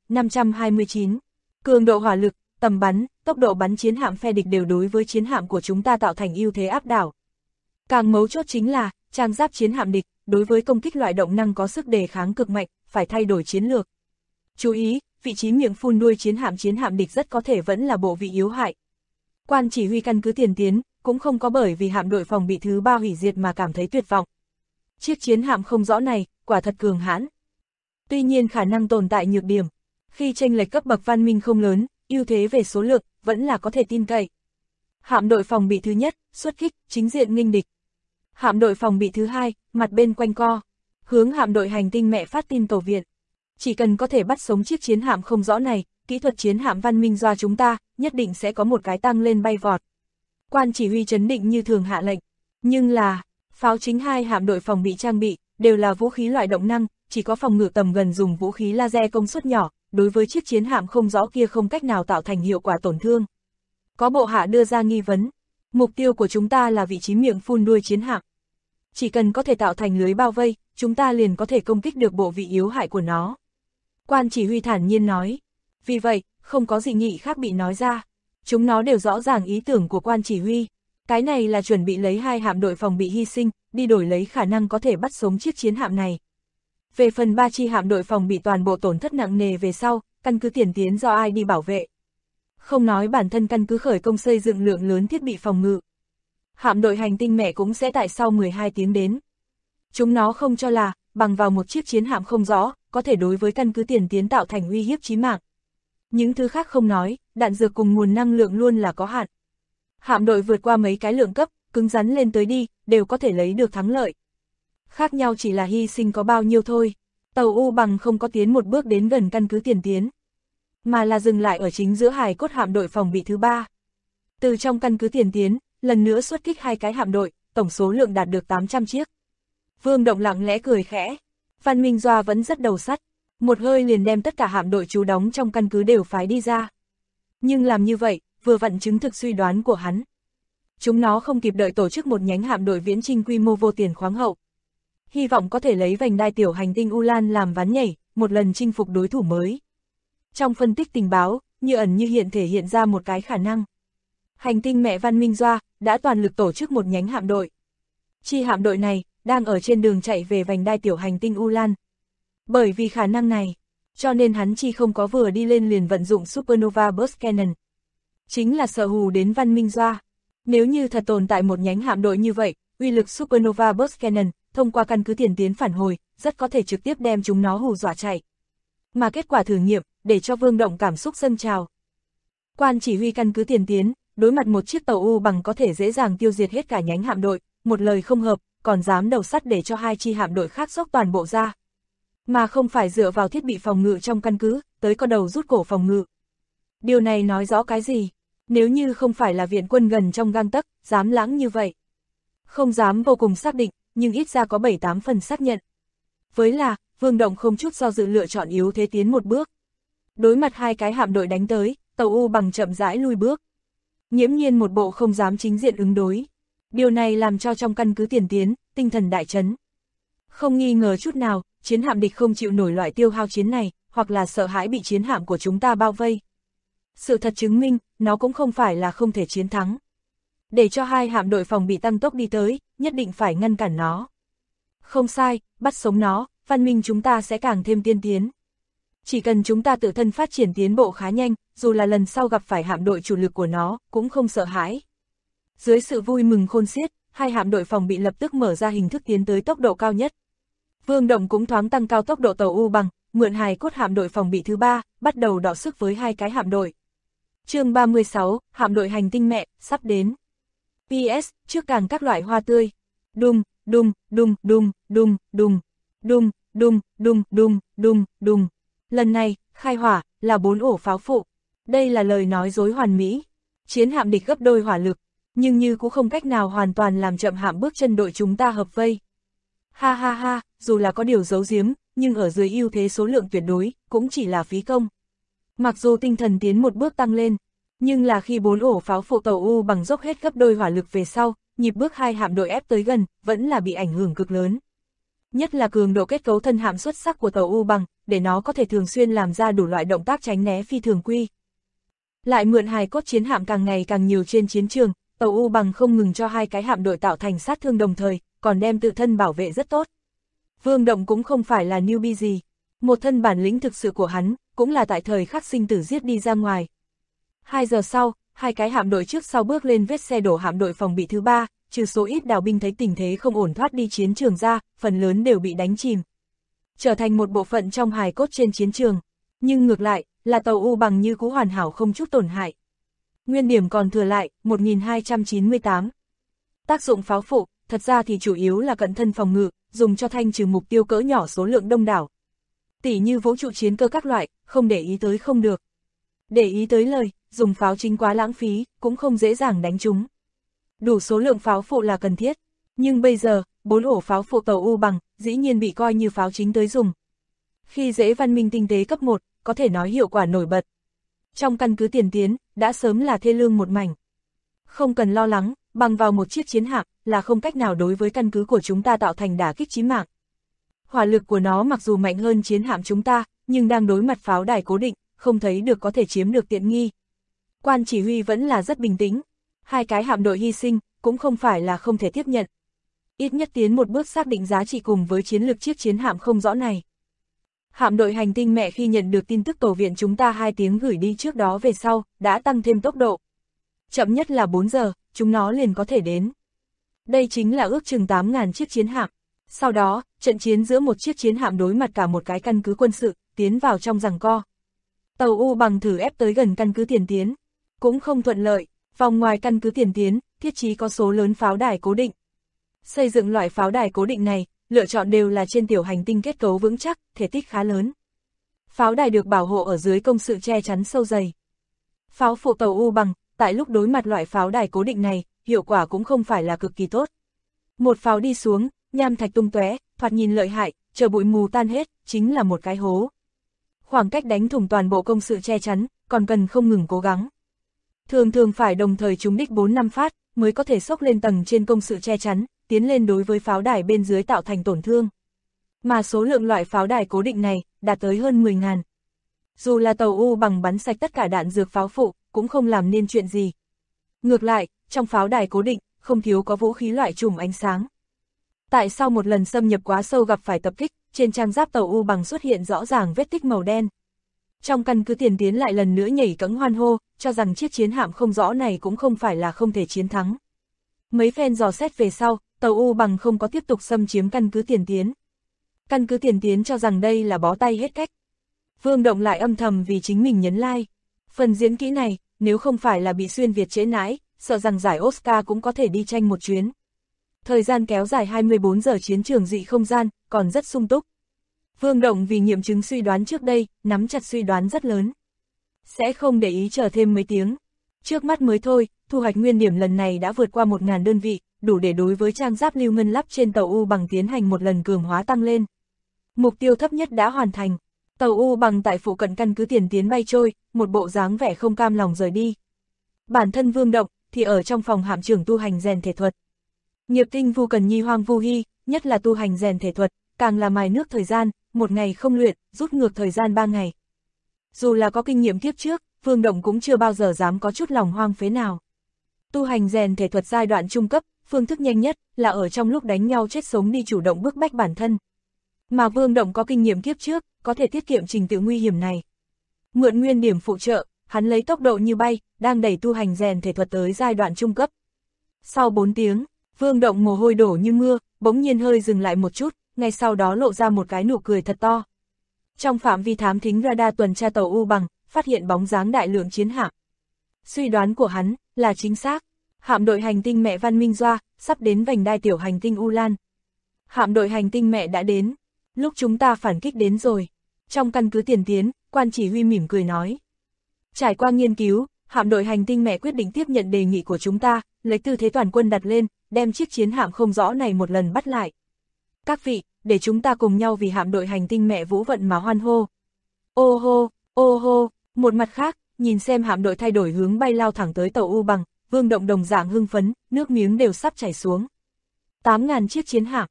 529. Cường độ hỏa lực, tầm bắn, tốc độ bắn chiến hạm phe địch đều đối với chiến hạm của chúng ta tạo thành ưu thế áp đảo. Càng mấu chốt chính là, trang giáp chiến hạm địch, đối với công kích loại động năng có sức đề kháng cực mạnh, phải thay đổi chiến lược. Chú ý, vị trí miệng phun đuôi chiến hạm địch rất có thể vẫn là bộ vị yếu hại. Quan chỉ huy căn cứ tiền tiến, cũng không có bởi vì hạm đội phòng bị thứ 3 hủy diệt mà cảm thấy tuyệt vọng. Chiếc chiến hạm không rõ này, quả thật cường hãn. Tuy nhiên khả năng tồn tại nhược điểm. Khi chênh lệch cấp bậc văn minh không lớn, ưu thế về số lượng, vẫn là có thể tin cậy. Hạm đội phòng bị thứ nhất, xuất kích, chính diện nghênh địch. Hạm đội phòng bị thứ 2, mặt bên quanh co. Hướng hạm đội hành tinh mẹ phát tin cầu viện. Chỉ cần có thể bắt sống chiếc chiến hạm không rõ này, kỹ thuật chiến hạm văn minh do chúng ta, nhất định sẽ có một cái tăng lên bay vọt. Quan chỉ huy trấn định như thường hạ lệnh. Nhưng là, pháo chính 2 hạm đội phòng bị trang bị, đều là vũ khí loại động năng, chỉ có phòng ngự tầm gần dùng vũ khí laser công suất nhỏ, đối với chiếc chiến hạm không rõ kia không cách nào tạo thành hiệu quả tổn thương. Có bộ hạ đưa ra nghi vấn, mục tiêu của chúng ta là vị trí miệng phun đuôi chiến hạm. Chỉ cần có thể tạo thành lưới bao vây, chúng ta liền có thể công kích được bộ vị yếu hại của nó. Quan chỉ huy thản nhiên nói. Vì vậy, không có dị nghị khác bị nói ra. Chúng nó đều rõ ràng ý tưởng của quan chỉ huy. Cái này là chuẩn bị lấy 2 hạm đội phòng bị hy sinh, đi đổi lấy khả năng có thể bắt sống chiếc chiến hạm này. Về phần 3 chi hạm đội phòng bị toàn bộ tổn thất nặng nề về sau, căn cứ tiền tiến do ai đi bảo vệ. Không nói bản thân căn cứ khởi công xây dựng lượng lớn thiết bị phòng ngự. Hạm đội hành tinh mẹ cũng sẽ tại sau 12 tiếng đến. Chúng nó không cho là, bằng vào một chiếc chiến hạm không rõ, có thể đối với căn cứ tiền tiến tạo thành uy hiếp chí mạng. Những thứ khác không nói, đạn dược cùng nguồn năng lượng luôn là có hạn. Hạm đội vượt qua mấy cái lượng cấp, cứng rắn lên tới đi, đều có thể lấy được thắng lợi. Khác nhau chỉ là hy sinh có bao nhiêu thôi. Tàu U bằng không có tiến một bước đến gần căn cứ tiền tiến, mà là dừng lại ở chính giữa hài cốt hạm đội phòng bị thứ 3. Từ trong căn cứ tiền tiến, lần nữa xuất kích 2 cái hạm đội, tổng số lượng đạt được 800 chiếc. Vương Động lặng lẽ cười khẽ. Văn Minh Doa vẫn rất đầu sắt, một hơi liền đem tất cả hạm đội trú đóng trong căn cứ đều phái đi ra. Nhưng làm như vậy, vừa vặn chứng thực suy đoán của hắn. Chúng nó không kịp đợi tổ chức một nhánh hạm đội viễn chinh quy mô vô tiền khoáng hậu. Hy vọng có thể lấy vành đai tiểu hành tinh Ulan làm ván nhảy, một lần chinh phục đối thủ mới. Trong phân tích tình báo, như ẩn như hiện thể hiện ra một cái khả năng. Hành tinh mẹ Văn Minh Doa đã toàn lực tổ chức một nhánh hạm đội. Chi hạm đội này đang ở trên đường chạy về vành đai tiểu hành tinh Ulan. Bởi vì khả năng này, cho nên hắn chi không có vừa đi lên liền vận dụng Supernova Burst Cannon. Chính là sợ hù đến Văn Minh Doa. Nếu như thật tồn tại một nhánh hạm đội như vậy, uy lực Supernova Burst Cannon, thông qua căn cứ tiền tiến phản hồi, rất có thể trực tiếp đem chúng nó hù dọa chạy. Mà kết quả thử nghiệm, để cho Vương Động cảm xúc dâng trào. Quan chỉ huy căn cứ tiền tiến, đối mặt một chiếc tàu U bằng có thể dễ dàng tiêu diệt hết cả nhánh hạm đội, một lời không hợp, còn dám đầu sắt để cho 2 chi hạm đội khác dốc toàn bộ ra. Mà không phải dựa vào thiết bị phòng ngự trong căn cứ, tới có đầu rút cổ phòng ngự. Điều này nói rõ cái gì? Nếu như không phải là viện quân gần trong gang tấc, dám lãng như vậy. Không dám vô cùng xác định, nhưng ít ra có 7-8 phần xác nhận. Với là, Vương Động không chút do dự lựa chọn yếu thế tiến một bước. Đối mặt 2 cái hạm đội đánh tới, tàu U bằng chậm rãi lui bước. Nghiễm nhiên một bộ không dám chính diện ứng đối. Điều này làm cho trong căn cứ tiền tiến, tinh thần đại chấn. Không nghi ngờ chút nào, chiến hạm địch không chịu nổi loại tiêu hao chiến này, hoặc là sợ hãi bị chiến hạm của chúng ta bao vây. Sự thật chứng minh, nó cũng không phải là không thể chiến thắng. Để cho 2 hạm đội phòng bị tăng tốc đi tới, nhất định phải ngăn cản nó. Không sai, bắt sống nó, văn minh chúng ta sẽ càng thêm tiên tiến. Chỉ cần chúng ta tự thân phát triển tiến bộ khá nhanh, dù là lần sau gặp phải hạm đội chủ lực của nó, cũng không sợ hãi. Dưới sự vui mừng khôn xiết, hai hạm đội phòng bị lập tức mở ra hình thức tiến tới tốc độ cao nhất. Vương Động cũng thoáng tăng cao tốc độ tàu U Bằng, mượn hài cốt hạm đội phòng bị thứ 3, bắt đầu đọ sức với hai cái hạm đội. Chương 36, hạm đội hành tinh mẹ, sắp đến. PS, trước càng các loại hoa tươi. Đùng, đùng, đùng, đùng, đùng, đùng, đùng, đùng, đùng, đùng, đùng, đùng. Lần này, khai hỏa, là 4 ổ pháo phụ. Đây là lời nói dối hoàn mỹ. Chiến hạm địch gấp đôi hỏa lực, nhưng như cũng không cách nào hoàn toàn làm chậm hạm bước chân đội chúng ta hợp vây. Ha ha ha, dù là có điều giấu giếm, nhưng ở dưới ưu thế số lượng tuyệt đối, cũng chỉ là phí công. Mặc dù tinh thần tiến một bước tăng lên, nhưng là khi 4 ổ pháo phụ tàu U Bằng dốc hết gấp đôi hỏa lực về sau, nhịp bước hai hạm đội ép tới gần, vẫn là bị ảnh hưởng cực lớn. Nhất là cường độ kết cấu thân hạm xuất sắc của tàu U Bằng, để nó có thể thường xuyên làm ra đủ loại động tác tránh né phi thường quy. Lại mượn hài cốt chiến hạm càng ngày càng nhiều trên chiến trường, tàu U Bằng không ngừng cho hai cái hạm đội tạo thành sát thương đồng thời, còn đem tự thân bảo vệ rất tốt. Vương Động cũng không phải là newbie gì, một thân bản lĩnh thực sự của hắn, cũng là tại thời khắc sinh tử giết đi ra ngoài. 2 giờ sau, hai cái hạm đội trước sau bước lên vết xe đổ hạm đội phòng bị thứ 3, trừ số ít đào binh thấy tình thế không ổn thoát đi chiến trường ra, phần lớn đều bị đánh chìm. Trở thành một bộ phận trong hài cốt trên chiến trường, nhưng ngược lại, là tàu U Bằng như cũ hoàn hảo không chút tổn hại. Nguyên điểm còn thừa lại, 1298. Tác dụng pháo phụ, thật ra thì chủ yếu là cận thân phòng ngự, dùng cho thanh trừ mục tiêu cỡ nhỏ số lượng đông đảo. Tỉ như vũ trụ chiến cơ các loại, không để ý tới không được. Để ý tới lời, dùng pháo chính quá lãng phí, cũng không dễ dàng đánh chúng. Đủ số lượng pháo phụ là cần thiết, nhưng bây giờ, 4 ổ pháo phụ tàu U Bằng, dĩ nhiên bị coi như pháo chính tới dùng. Khi dễ văn minh tinh tế cấp 1, có thể nói hiệu quả nổi bật. Trong căn cứ tiền tiến, đã sớm là thê lương một mảnh. Không cần lo lắng, bằng vào một chiếc chiến hạm, là không cách nào đối với căn cứ của chúng ta tạo thành đả kích chí mạng. Hỏa lực của nó mặc dù mạnh hơn chiến hạm chúng ta, nhưng đang đối mặt pháo đài cố định, không thấy được có thể chiếm được tiện nghi. Quan chỉ huy vẫn là rất bình tĩnh. Hai cái hạm đội hy sinh, cũng không phải là không thể tiếp nhận. Ít nhất tiến một bước xác định giá trị cùng với chiến lược chiếc chiến hạm không rõ này. Hạm đội hành tinh mẹ khi nhận được tin tức tổ viện chúng ta 2 tiếng gửi đi trước đó về sau, đã tăng thêm tốc độ. Chậm nhất là 4 giờ, chúng nó liền có thể đến. Đây chính là ước chừng 8.000 chiếc chiến hạm. Sau đó, trận chiến giữa một chiếc chiến hạm đối mặt cả một cái căn cứ quân sự, tiến vào trong giằng co. Tàu U Bằng thử ép tới gần căn cứ tiền tiến, cũng không thuận lợi. Vòng ngoài căn cứ tiền tiến, thiết trí có số lớn pháo đài cố định. Xây dựng loại pháo đài cố định này, lựa chọn đều là trên tiểu hành tinh kết cấu vững chắc, thể tích khá lớn. Pháo đài được bảo hộ ở dưới công sự che chắn sâu dày. Pháo phụ tàu U Bằng, tại lúc đối mặt loại pháo đài cố định này, hiệu quả cũng không phải là cực kỳ tốt. Một pháo đi xuống, nham thạch tung tóe, thoạt nhìn lợi hại, chờ bụi mù tan hết, chính là một cái hố. Khoảng cách đánh thủng toàn bộ công sự che chắn, còn cần không ngừng cố gắng. Thường thường phải đồng thời trúng đích 4-5 phát, mới có thể xốc lên tầng trên công sự che chắn, tiến lên đối với pháo đài bên dưới tạo thành tổn thương. Mà số lượng loại pháo đài cố định này, đạt tới hơn 10.000. Dù là tàu U Bằng bắn sạch tất cả đạn dược pháo phụ, cũng không làm nên chuyện gì. Ngược lại, trong pháo đài cố định, không thiếu có vũ khí loại chùm ánh sáng. Tại sao một lần xâm nhập quá sâu gặp phải tập kích, trên trang giáp tàu U Bằng xuất hiện rõ ràng vết tích màu đen. Trong căn cứ tiền tiến lại lần nữa nhảy cẫng hoan hô, cho rằng chiếc chiến hạm không rõ này cũng không phải là không thể chiến thắng. Mấy phen dò xét về sau, tàu U Bằng không có tiếp tục xâm chiếm căn cứ tiền tiến. Căn cứ tiền tiến cho rằng đây là bó tay hết cách. Vương Động lại âm thầm vì chính mình nhấn like. Phần diễn kỹ này, nếu không phải là bị xuyên Việt trễ nãi, sợ rằng giải Oscar cũng có thể đi tranh một chuyến. Thời gian kéo dài 24 giờ chiến trường dị không gian, còn rất sung túc. Vương Động vì nghiệm chứng suy đoán trước đây, nắm chặt suy đoán rất lớn. Sẽ không để ý chờ thêm mấy tiếng. Trước mắt mới thôi, thu hoạch nguyên điểm lần này đã vượt qua 1.000 đơn vị, đủ để đối với trang giáp lưu ngân lắp trên tàu U Bằng tiến hành một lần cường hóa tăng lên. Mục tiêu thấp nhất đã hoàn thành. Tàu U Bằng tại phụ cận căn cứ tiền tiến bay trôi, một bộ dáng vẻ không cam lòng rời đi. Bản thân Vương Động thì ở trong phòng hạm trưởng tu hành rèn thể thuật. Nghiệp tinh Vu Cần Nhi Hoang Vu Hy, nhất là tu hành rèn thể thuật, càng là mài nước thời gian, một ngày không luyện, rút ngược thời gian 3 ngày. Dù là có kinh nghiệm tiếp trước, Vương Động cũng chưa bao giờ dám có chút lòng hoang phế nào. Tu hành rèn thể thuật giai đoạn trung cấp, phương thức nhanh nhất là ở trong lúc đánh nhau chết sống đi chủ động bức bách bản thân. Mà Vương Động có kinh nghiệm kiếp trước, có thể tiết kiệm trình tự nguy hiểm này. Mượn nguyên điểm phụ trợ, hắn lấy tốc độ như bay, đang đẩy tu hành rèn thể thuật tới giai đoạn trung cấp. Sau 4 tiếng, Vương Động mồ hôi đổ như mưa, bỗng nhiên hơi dừng lại một chút, ngay sau đó lộ ra một cái nụ cười thật to. Trong phạm vi thám thính radar tuần tra tàu U Bằng, phát hiện bóng dáng đại lượng chiến hạm. Suy đoán của hắn là chính xác. Hạm đội hành tinh mẹ Văn Minh Doa sắp đến vành đai tiểu hành tinh Ulan. Hạm đội hành tinh mẹ đã đến. Lúc chúng ta phản kích đến rồi. Trong căn cứ tiền tiến, quan chỉ huy mỉm cười nói. Trải qua nghiên cứu, hạm đội hành tinh mẹ quyết định tiếp nhận đề nghị của chúng ta, lấy tư thế toàn quân đặt lên, đem chiếc chiến hạm không rõ này một lần bắt lại. Các vị, để chúng ta cùng nhau vì hạm đội hành tinh mẹ vũ vận mà hoan hô. Ô hô, một mặt khác, nhìn xem hạm đội thay đổi hướng bay lao thẳng tới tàu U Bằng, Vương Động đồng dạng hưng phấn, nước miếng đều sắp chảy xuống. 8.000 chiếc chiến hạm.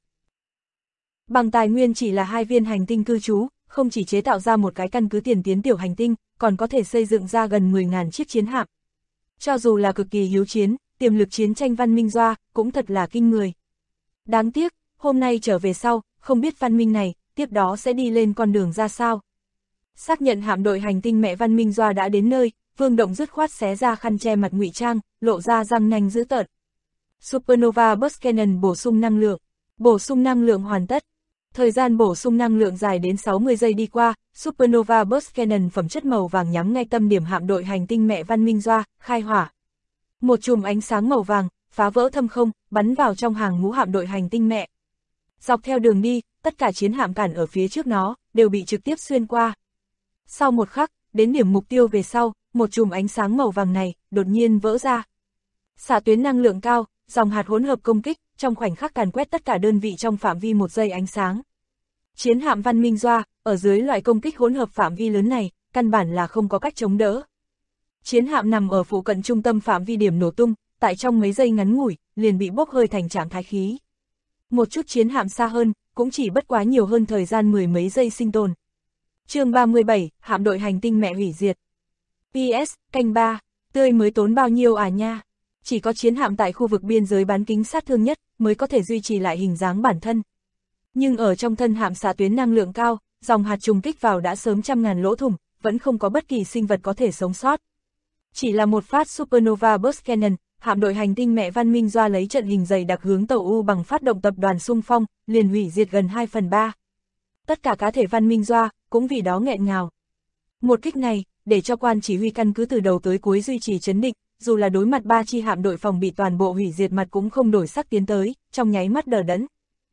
Bằng tài nguyên chỉ là 2 viên hành tinh cư trú, không chỉ chế tạo ra một cái căn cứ tiền tiến tiểu hành tinh, còn có thể xây dựng ra gần 10.000 chiếc chiến hạm. Cho dù là cực kỳ hiếu chiến, tiềm lực chiến tranh Văn Minh Doa cũng thật là kinh người. Đáng tiếc, hôm nay trở về sau, không biết văn minh này, tiếp đó sẽ đi lên con đường ra sao. Xác nhận hạm đội hành tinh mẹ Văn Minh Doa đã đến nơi, Vương Động dứt khoát xé ra khăn che mặt ngụy trang, lộ ra răng nanh dữ tợn. Supernova Burst Cannon bổ sung năng lượng. Bổ sung năng lượng hoàn tất. Thời gian bổ sung năng lượng dài đến 60 giây đi qua, Supernova Burst Cannon phẩm chất màu vàng nhắm ngay tâm điểm hạm đội hành tinh mẹ Văn Minh Doa, khai hỏa. Một chùm ánh sáng màu vàng, phá vỡ thâm không, bắn vào trong hàng ngũ hạm đội hành tinh mẹ. Dọc theo đường đi, tất cả chiến hạm cản ở phía trước nó, đều bị trực tiếp xuyên qua. Sau một khắc, đến điểm mục tiêu về sau, một chùm ánh sáng màu vàng này, đột nhiên vỡ ra. Xạ tuyến năng lượng cao, dòng hạt hỗn hợp công kích, trong khoảnh khắc càn quét tất cả đơn vị trong phạm vi 1 giây ánh sáng. Chiến hạm Văn Minh Doa, ở dưới loại công kích hỗn hợp phạm vi lớn này, căn bản là không có cách chống đỡ. Chiến hạm nằm ở phụ cận trung tâm phạm vi điểm nổ tung, tại trong mấy giây ngắn ngủi, liền bị bốc hơi thành trạng thái khí. Một chút chiến hạm xa hơn, cũng chỉ bất quá nhiều hơn thời gian 10 mấy giây sinh tồn. Chương 37, hạm đội hành tinh mẹ hủy diệt. PS, canh 3, tươi mới tốn bao nhiêu à nha? Chỉ có chiến hạm tại khu vực biên giới bán kính sát thương nhất, mới có thể duy trì lại hình dáng bản thân. Nhưng ở trong thân hạm xạ tuyến năng lượng cao, dòng hạt trùng kích vào đã sớm trăm ngàn lỗ thủng, vẫn không có bất kỳ sinh vật có thể sống sót. Chỉ là một phát Supernova Burst Cannon, hạm đội hành tinh mẹ Văn Minh Doa lấy trận hình dày đặc hướng tàu U Bằng phát động tập đoàn xung phong, liền hủy diệt gần 2/3. Tất cả cá thể Văn Minh Doa cũng vì đó nghẹn ngào. Một kích này, để cho quan chỉ huy căn cứ từ đầu tới cuối duy trì trấn định, dù là đối mặt 3 chi hạm đội phòng bị toàn bộ hủy diệt mặt cũng không đổi sắc tiến tới, trong nháy mắt đờ đẫn.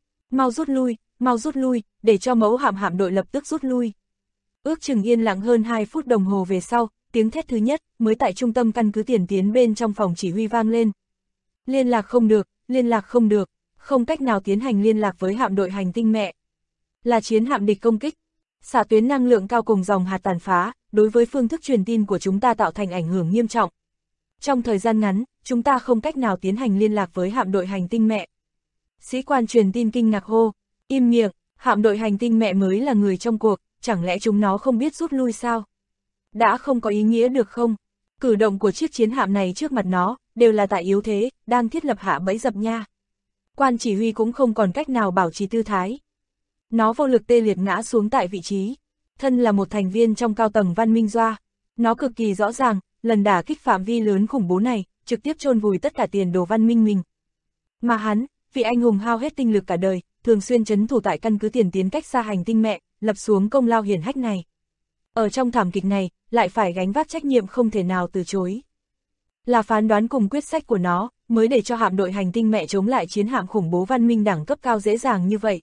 Mau rút lui, để cho mẫu hạm đội lập tức rút lui. Ước chừng yên lặng hơn 2 phút đồng hồ về sau, tiếng thét thứ nhất mới tại trung tâm căn cứ tiền tiến bên trong phòng chỉ huy vang lên. Liên lạc không được, không cách nào tiến hành liên lạc với hạm đội hành tinh mẹ. Là chiến hạm địch công kích. Xạ tuyến năng lượng cao cùng dòng hạt tàn phá, đối với phương thức truyền tin của chúng ta tạo thành ảnh hưởng nghiêm trọng. Trong thời gian ngắn, chúng ta không cách nào tiến hành liên lạc với hạm đội hành tinh mẹ. Sĩ quan truyền tin kinh ngạc hô, im miệng, hạm đội hành tinh mẹ mới là người trong cuộc, chẳng lẽ chúng nó không biết rút lui sao? Đã không có ý nghĩa được không? Cử động của chiếc chiến hạm này trước mặt nó, đều là tại yếu thế, đang thiết lập hạ bẫy dập nha. Quan chỉ huy cũng không còn cách nào bảo trì tư thái. Nó vô lực tê liệt ngã xuống tại vị trí. Thân là một thành viên trong cao tầng Văn Minh Doa, nó cực kỳ rõ ràng, lần đả kích phạm vi lớn khủng bố này, trực tiếp chôn vùi tất cả tiền đồ văn minh mình. Mà hắn, vị anh hùng hao hết tinh lực cả đời, thường xuyên trấn thủ tại căn cứ tiền tiến cách xa hành tinh mẹ, lập xuống công lao hiển hách này. Ở trong thảm kịch này, lại phải gánh vác trách nhiệm không thể nào từ chối. Là phán đoán cùng quyết sách của nó, mới để cho hạm đội hành tinh mẹ chống lại chiến hạm khủng bố văn minh đẳng cấp cao dễ dàng như vậy.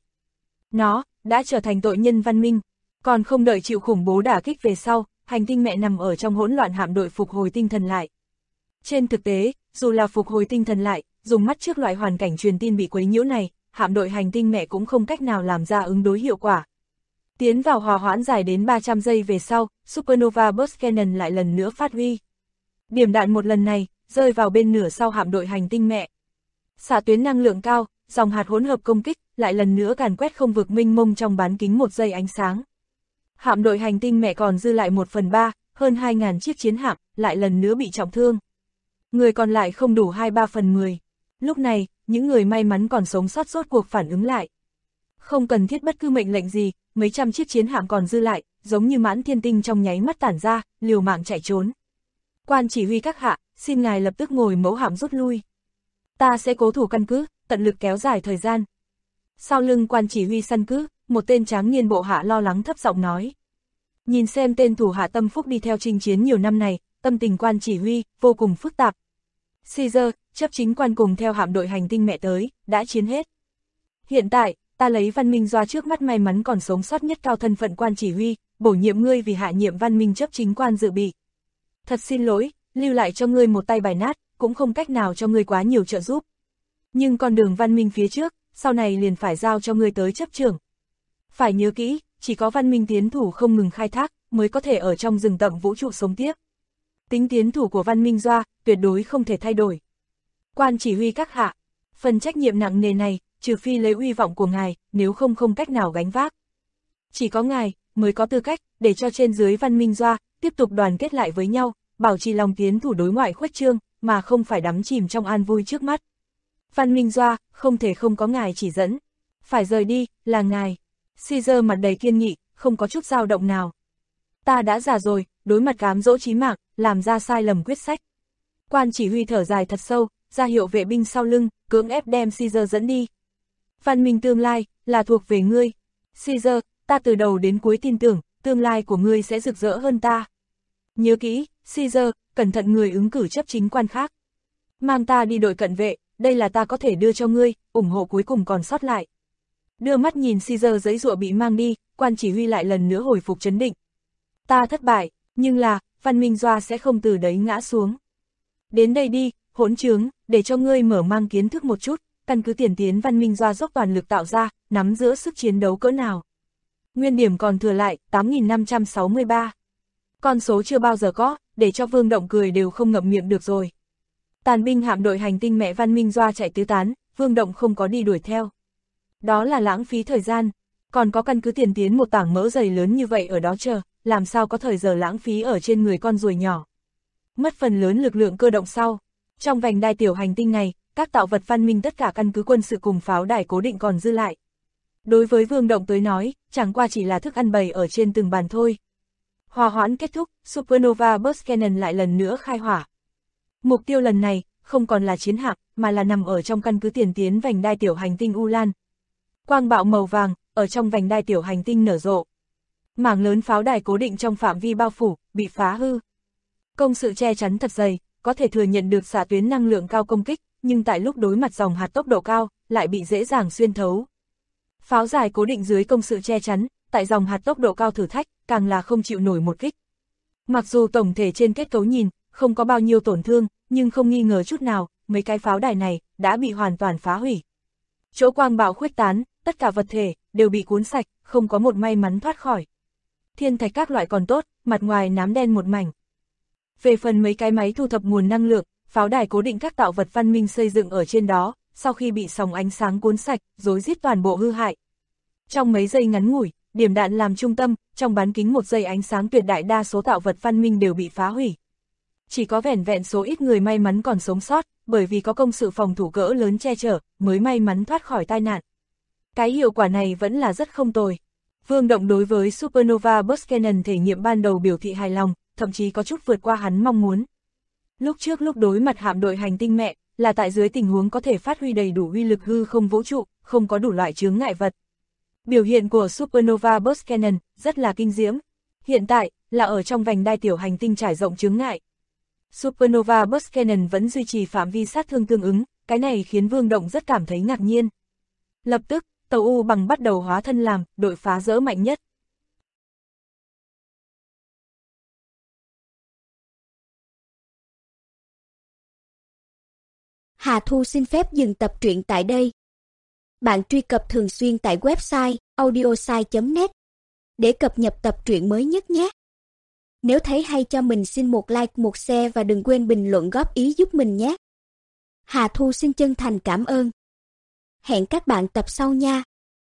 Nó đã trở thành tội nhân văn minh, còn không đợi chịu khủng bố đả kích về sau, hành tinh mẹ nằm ở trong hỗn loạn hạm đội phục hồi tinh thần lại. Trên thực tế, dù là phục hồi tinh thần lại, dùng mắt trước loại hoàn cảnh truyền tin bị quấy nhiễu này, hạm đội hành tinh mẹ cũng không cách nào làm ra ứng đối hiệu quả. Tiến vào hòa hoãn dài đến 300 giây về sau, Supernova Burst Cannon lại lần nữa phát huy. Điểm đạn một lần này, rơi vào bên nửa sau hạm đội hành tinh mẹ. Xạ tuyến năng lượng cao, dòng hạt hỗn hợp công kích, lại lần nữa càn quét không vực mênh mông trong bán kính 1 giây ánh sáng. Hạm đội hành tinh mẹ còn dư lại 1/3, hơn 2.000 chiếc chiến hạm, lại lần nữa bị trọng thương. Người còn lại không đủ 2/3 phần 10. Lúc này, những người may mắn còn sống sót rốt cuộc phản ứng lại. Không cần thiết bất cứ mệnh lệnh gì, mấy trăm chiếc chiến hạm còn dư lại, giống như mãn thiên tinh trong nháy mắt tản ra, liều mạng chạy trốn. Quan chỉ huy các hạ, xin ngài lập tức ngồi mẫu hạm rút lui. Ta sẽ cố thủ căn cứ, tận lực kéo dài thời gian. Sau lưng quan chỉ huy săn cứ, một tên tráng niên bộ hạ lo lắng thấp giọng nói. Nhìn xem tên thủ hạ tâm phúc đi theo chinh chiến nhiều năm này, tâm tình quan chỉ huy vô cùng phức tạp. Caesar, chấp chính quan cùng theo hạm đội hành tinh mẹ tới, đã chiến hết. Hiện tại, ta lấy Văn Minh Doa trước mắt may mắn còn sống sót nhất cao thân phận quan chỉ huy, bổ nhiệm ngươi vì hạ nhiệm Văn Minh chấp chính quan dự bị. Thật xin lỗi, lưu lại cho ngươi một tay bài nát, cũng không cách nào cho ngươi quá nhiều trợ giúp. Nhưng con đường văn minh phía trước, sau này liền phải giao cho ngươi tới chấp trưởng. Phải nhớ kỹ, chỉ có văn minh tiến thủ không ngừng khai thác, mới có thể ở trong rừng rậm vũ trụ sống tiếp. Tính tiến thủ của Văn Minh Doa, tuyệt đối không thể thay đổi. Quan chỉ huy các hạ, phần trách nhiệm nặng nề này, trừ phi lấy uy vọng của ngài, nếu không cách nào gánh vác. Chỉ có ngài, mới có tư cách, để cho trên dưới Văn Minh Doa, tiếp tục đoàn kết lại với nhau, bảo trì lòng tiến thủ đối ngoại khuếch trương, mà không phải đắm chìm trong an vui trước mắt. Văn Minh Doa, không thể không có ngài chỉ dẫn. Phải rời đi, là ngài. Caesar mặt đầy kiên nghị, không có chút dao động nào. Ta đã già rồi, đối mặt cám dỗ chí mạng, làm ra sai lầm quyết sách. Quan chỉ huy thở dài thật sâu, ra hiệu vệ binh sau lưng, cưỡng ép đem Caesar dẫn đi. Văn minh tương lai, là thuộc về ngươi. Caesar, ta từ đầu đến cuối tin tưởng, tương lai của ngươi sẽ rực rỡ hơn ta. Nhớ kỹ, Caesar, cẩn thận người ứng cử chấp chính quan khác. Mang ta đi đội cận vệ, đây là ta có thể đưa cho ngươi, ủng hộ cuối cùng còn sót lại. Đưa mắt nhìn Caesar giãy giụa bị mang đi, quan chỉ huy lại lần nữa hồi phục trấn định. Ta thất bại, nhưng là, Văn Minh Doa sẽ không từ đấy ngã xuống. Đến đây đi, hỗn trướng, để cho ngươi mở mang kiến thức một chút, căn cứ tiền tiến Văn Minh Doa dốc toàn lực tạo ra, nắm giữ sức chiến đấu cỡ nào. Nguyên điểm còn thừa lại, 8.563. Con số chưa bao giờ có, để cho Vương Động cười đều không ngậm miệng được rồi. Tàn binh hạm đội hành tinh mẹ Văn Minh Doa chạy tứ tán, Vương Động không có đi đuổi theo. Đó là lãng phí thời gian, còn có căn cứ tiền tiến một tảng mỡ dày lớn như vậy ở đó chờ, làm sao có thời giờ lãng phí ở trên người con ruồi nhỏ. Mất phần lớn lực lượng cơ động sau. Trong vành đai tiểu hành tinh này, các tạo vật văn minh tất cả căn cứ quân sự cùng pháo đài cố định còn dư lại. Đối với Vương Động tới nói, chẳng qua chỉ là thức ăn bày ở trên từng bàn thôi. Hòa hoãn kết thúc, Supernova Burst Cannon lại lần nữa khai hỏa. Mục tiêu lần này, không còn là chiến hạm, mà là nằm ở trong căn cứ tiền tiến vành đai tiểu hành tinh Ulan. Quang bạo màu vàng, ở trong vành đai tiểu hành tinh nở rộ. Mảng lớn pháo đài cố định trong phạm vi bao phủ, bị phá hư. Công sự che chắn thật dày, có thể thừa nhận được xạ tuyến năng lượng cao công kích, nhưng tại lúc đối mặt dòng hạt tốc độ cao, lại bị dễ dàng xuyên thấu. Pháo dài cố định dưới công sự che chắn, tại dòng hạt tốc độ cao thử thách, càng là không chịu nổi một kích. Mặc dù tổng thể trên kết cấu nhìn, không có bao nhiêu tổn thương, nhưng không nghi ngờ chút nào, mấy cái pháo đài này, đã bị hoàn toàn phá hủy. Chỗ quang bạo khuếch tán, tất cả vật thể, đều bị cuốn sạch, không có một may mắn thoát khỏi. Thiên thạch các loại còn tốt, mặt ngoài nám đen một mảnh. Về phần mấy cái máy thu thập nguồn năng lượng, pháo đài cố định các tạo vật văn minh xây dựng ở trên đó, sau khi bị sóng ánh sáng cuốn sạch, rối rít toàn bộ hư hại. Trong mấy giây ngắn ngủi, điểm đạn làm trung tâm, trong bán kính một giây ánh sáng tuyệt đại đa số tạo vật văn minh đều bị phá hủy. Chỉ có vẻn vẹn số ít người may mắn còn sống sót, bởi vì có công sự phòng thủ cỡ lớn che chở, mới may mắn thoát khỏi tai nạn. Cái hiệu quả này vẫn là rất không tồi. Vương Động đối với Supernova Burst Cannon thể nghiệm ban đầu biểu thị hài lòng, thậm chí có chút vượt qua hắn mong muốn. Lúc trước lúc đối mặt hạm đội hành tinh mẹ, là tại dưới tình huống có thể phát huy đầy đủ uy lực hư không vũ trụ, không có đủ loại chướng ngại vật. Biểu hiện của Supernova Burst Cannon rất là kinh diễm. Hiện tại, là ở trong vành đai tiểu hành tinh trải rộng chướng ngại. Supernova Burst Cannon vẫn duy trì phạm vi sát thương tương ứng, cái này khiến Vương Động rất cảm thấy ngạc nhiên. Lập tức, tàu U bằng bắt đầu hóa thân làm đội phá rỡ mạnh nhất. Hà Thu xin phép dừng tập truyện tại đây. Bạn truy cập thường xuyên tại website audiosai.net để cập nhật tập truyện mới nhất nhé. Nếu thấy hay cho mình xin một like, một share và đừng quên bình luận góp ý giúp mình nhé. Hà Thu xin chân thành cảm ơn. Hẹn các bạn tập sau nha.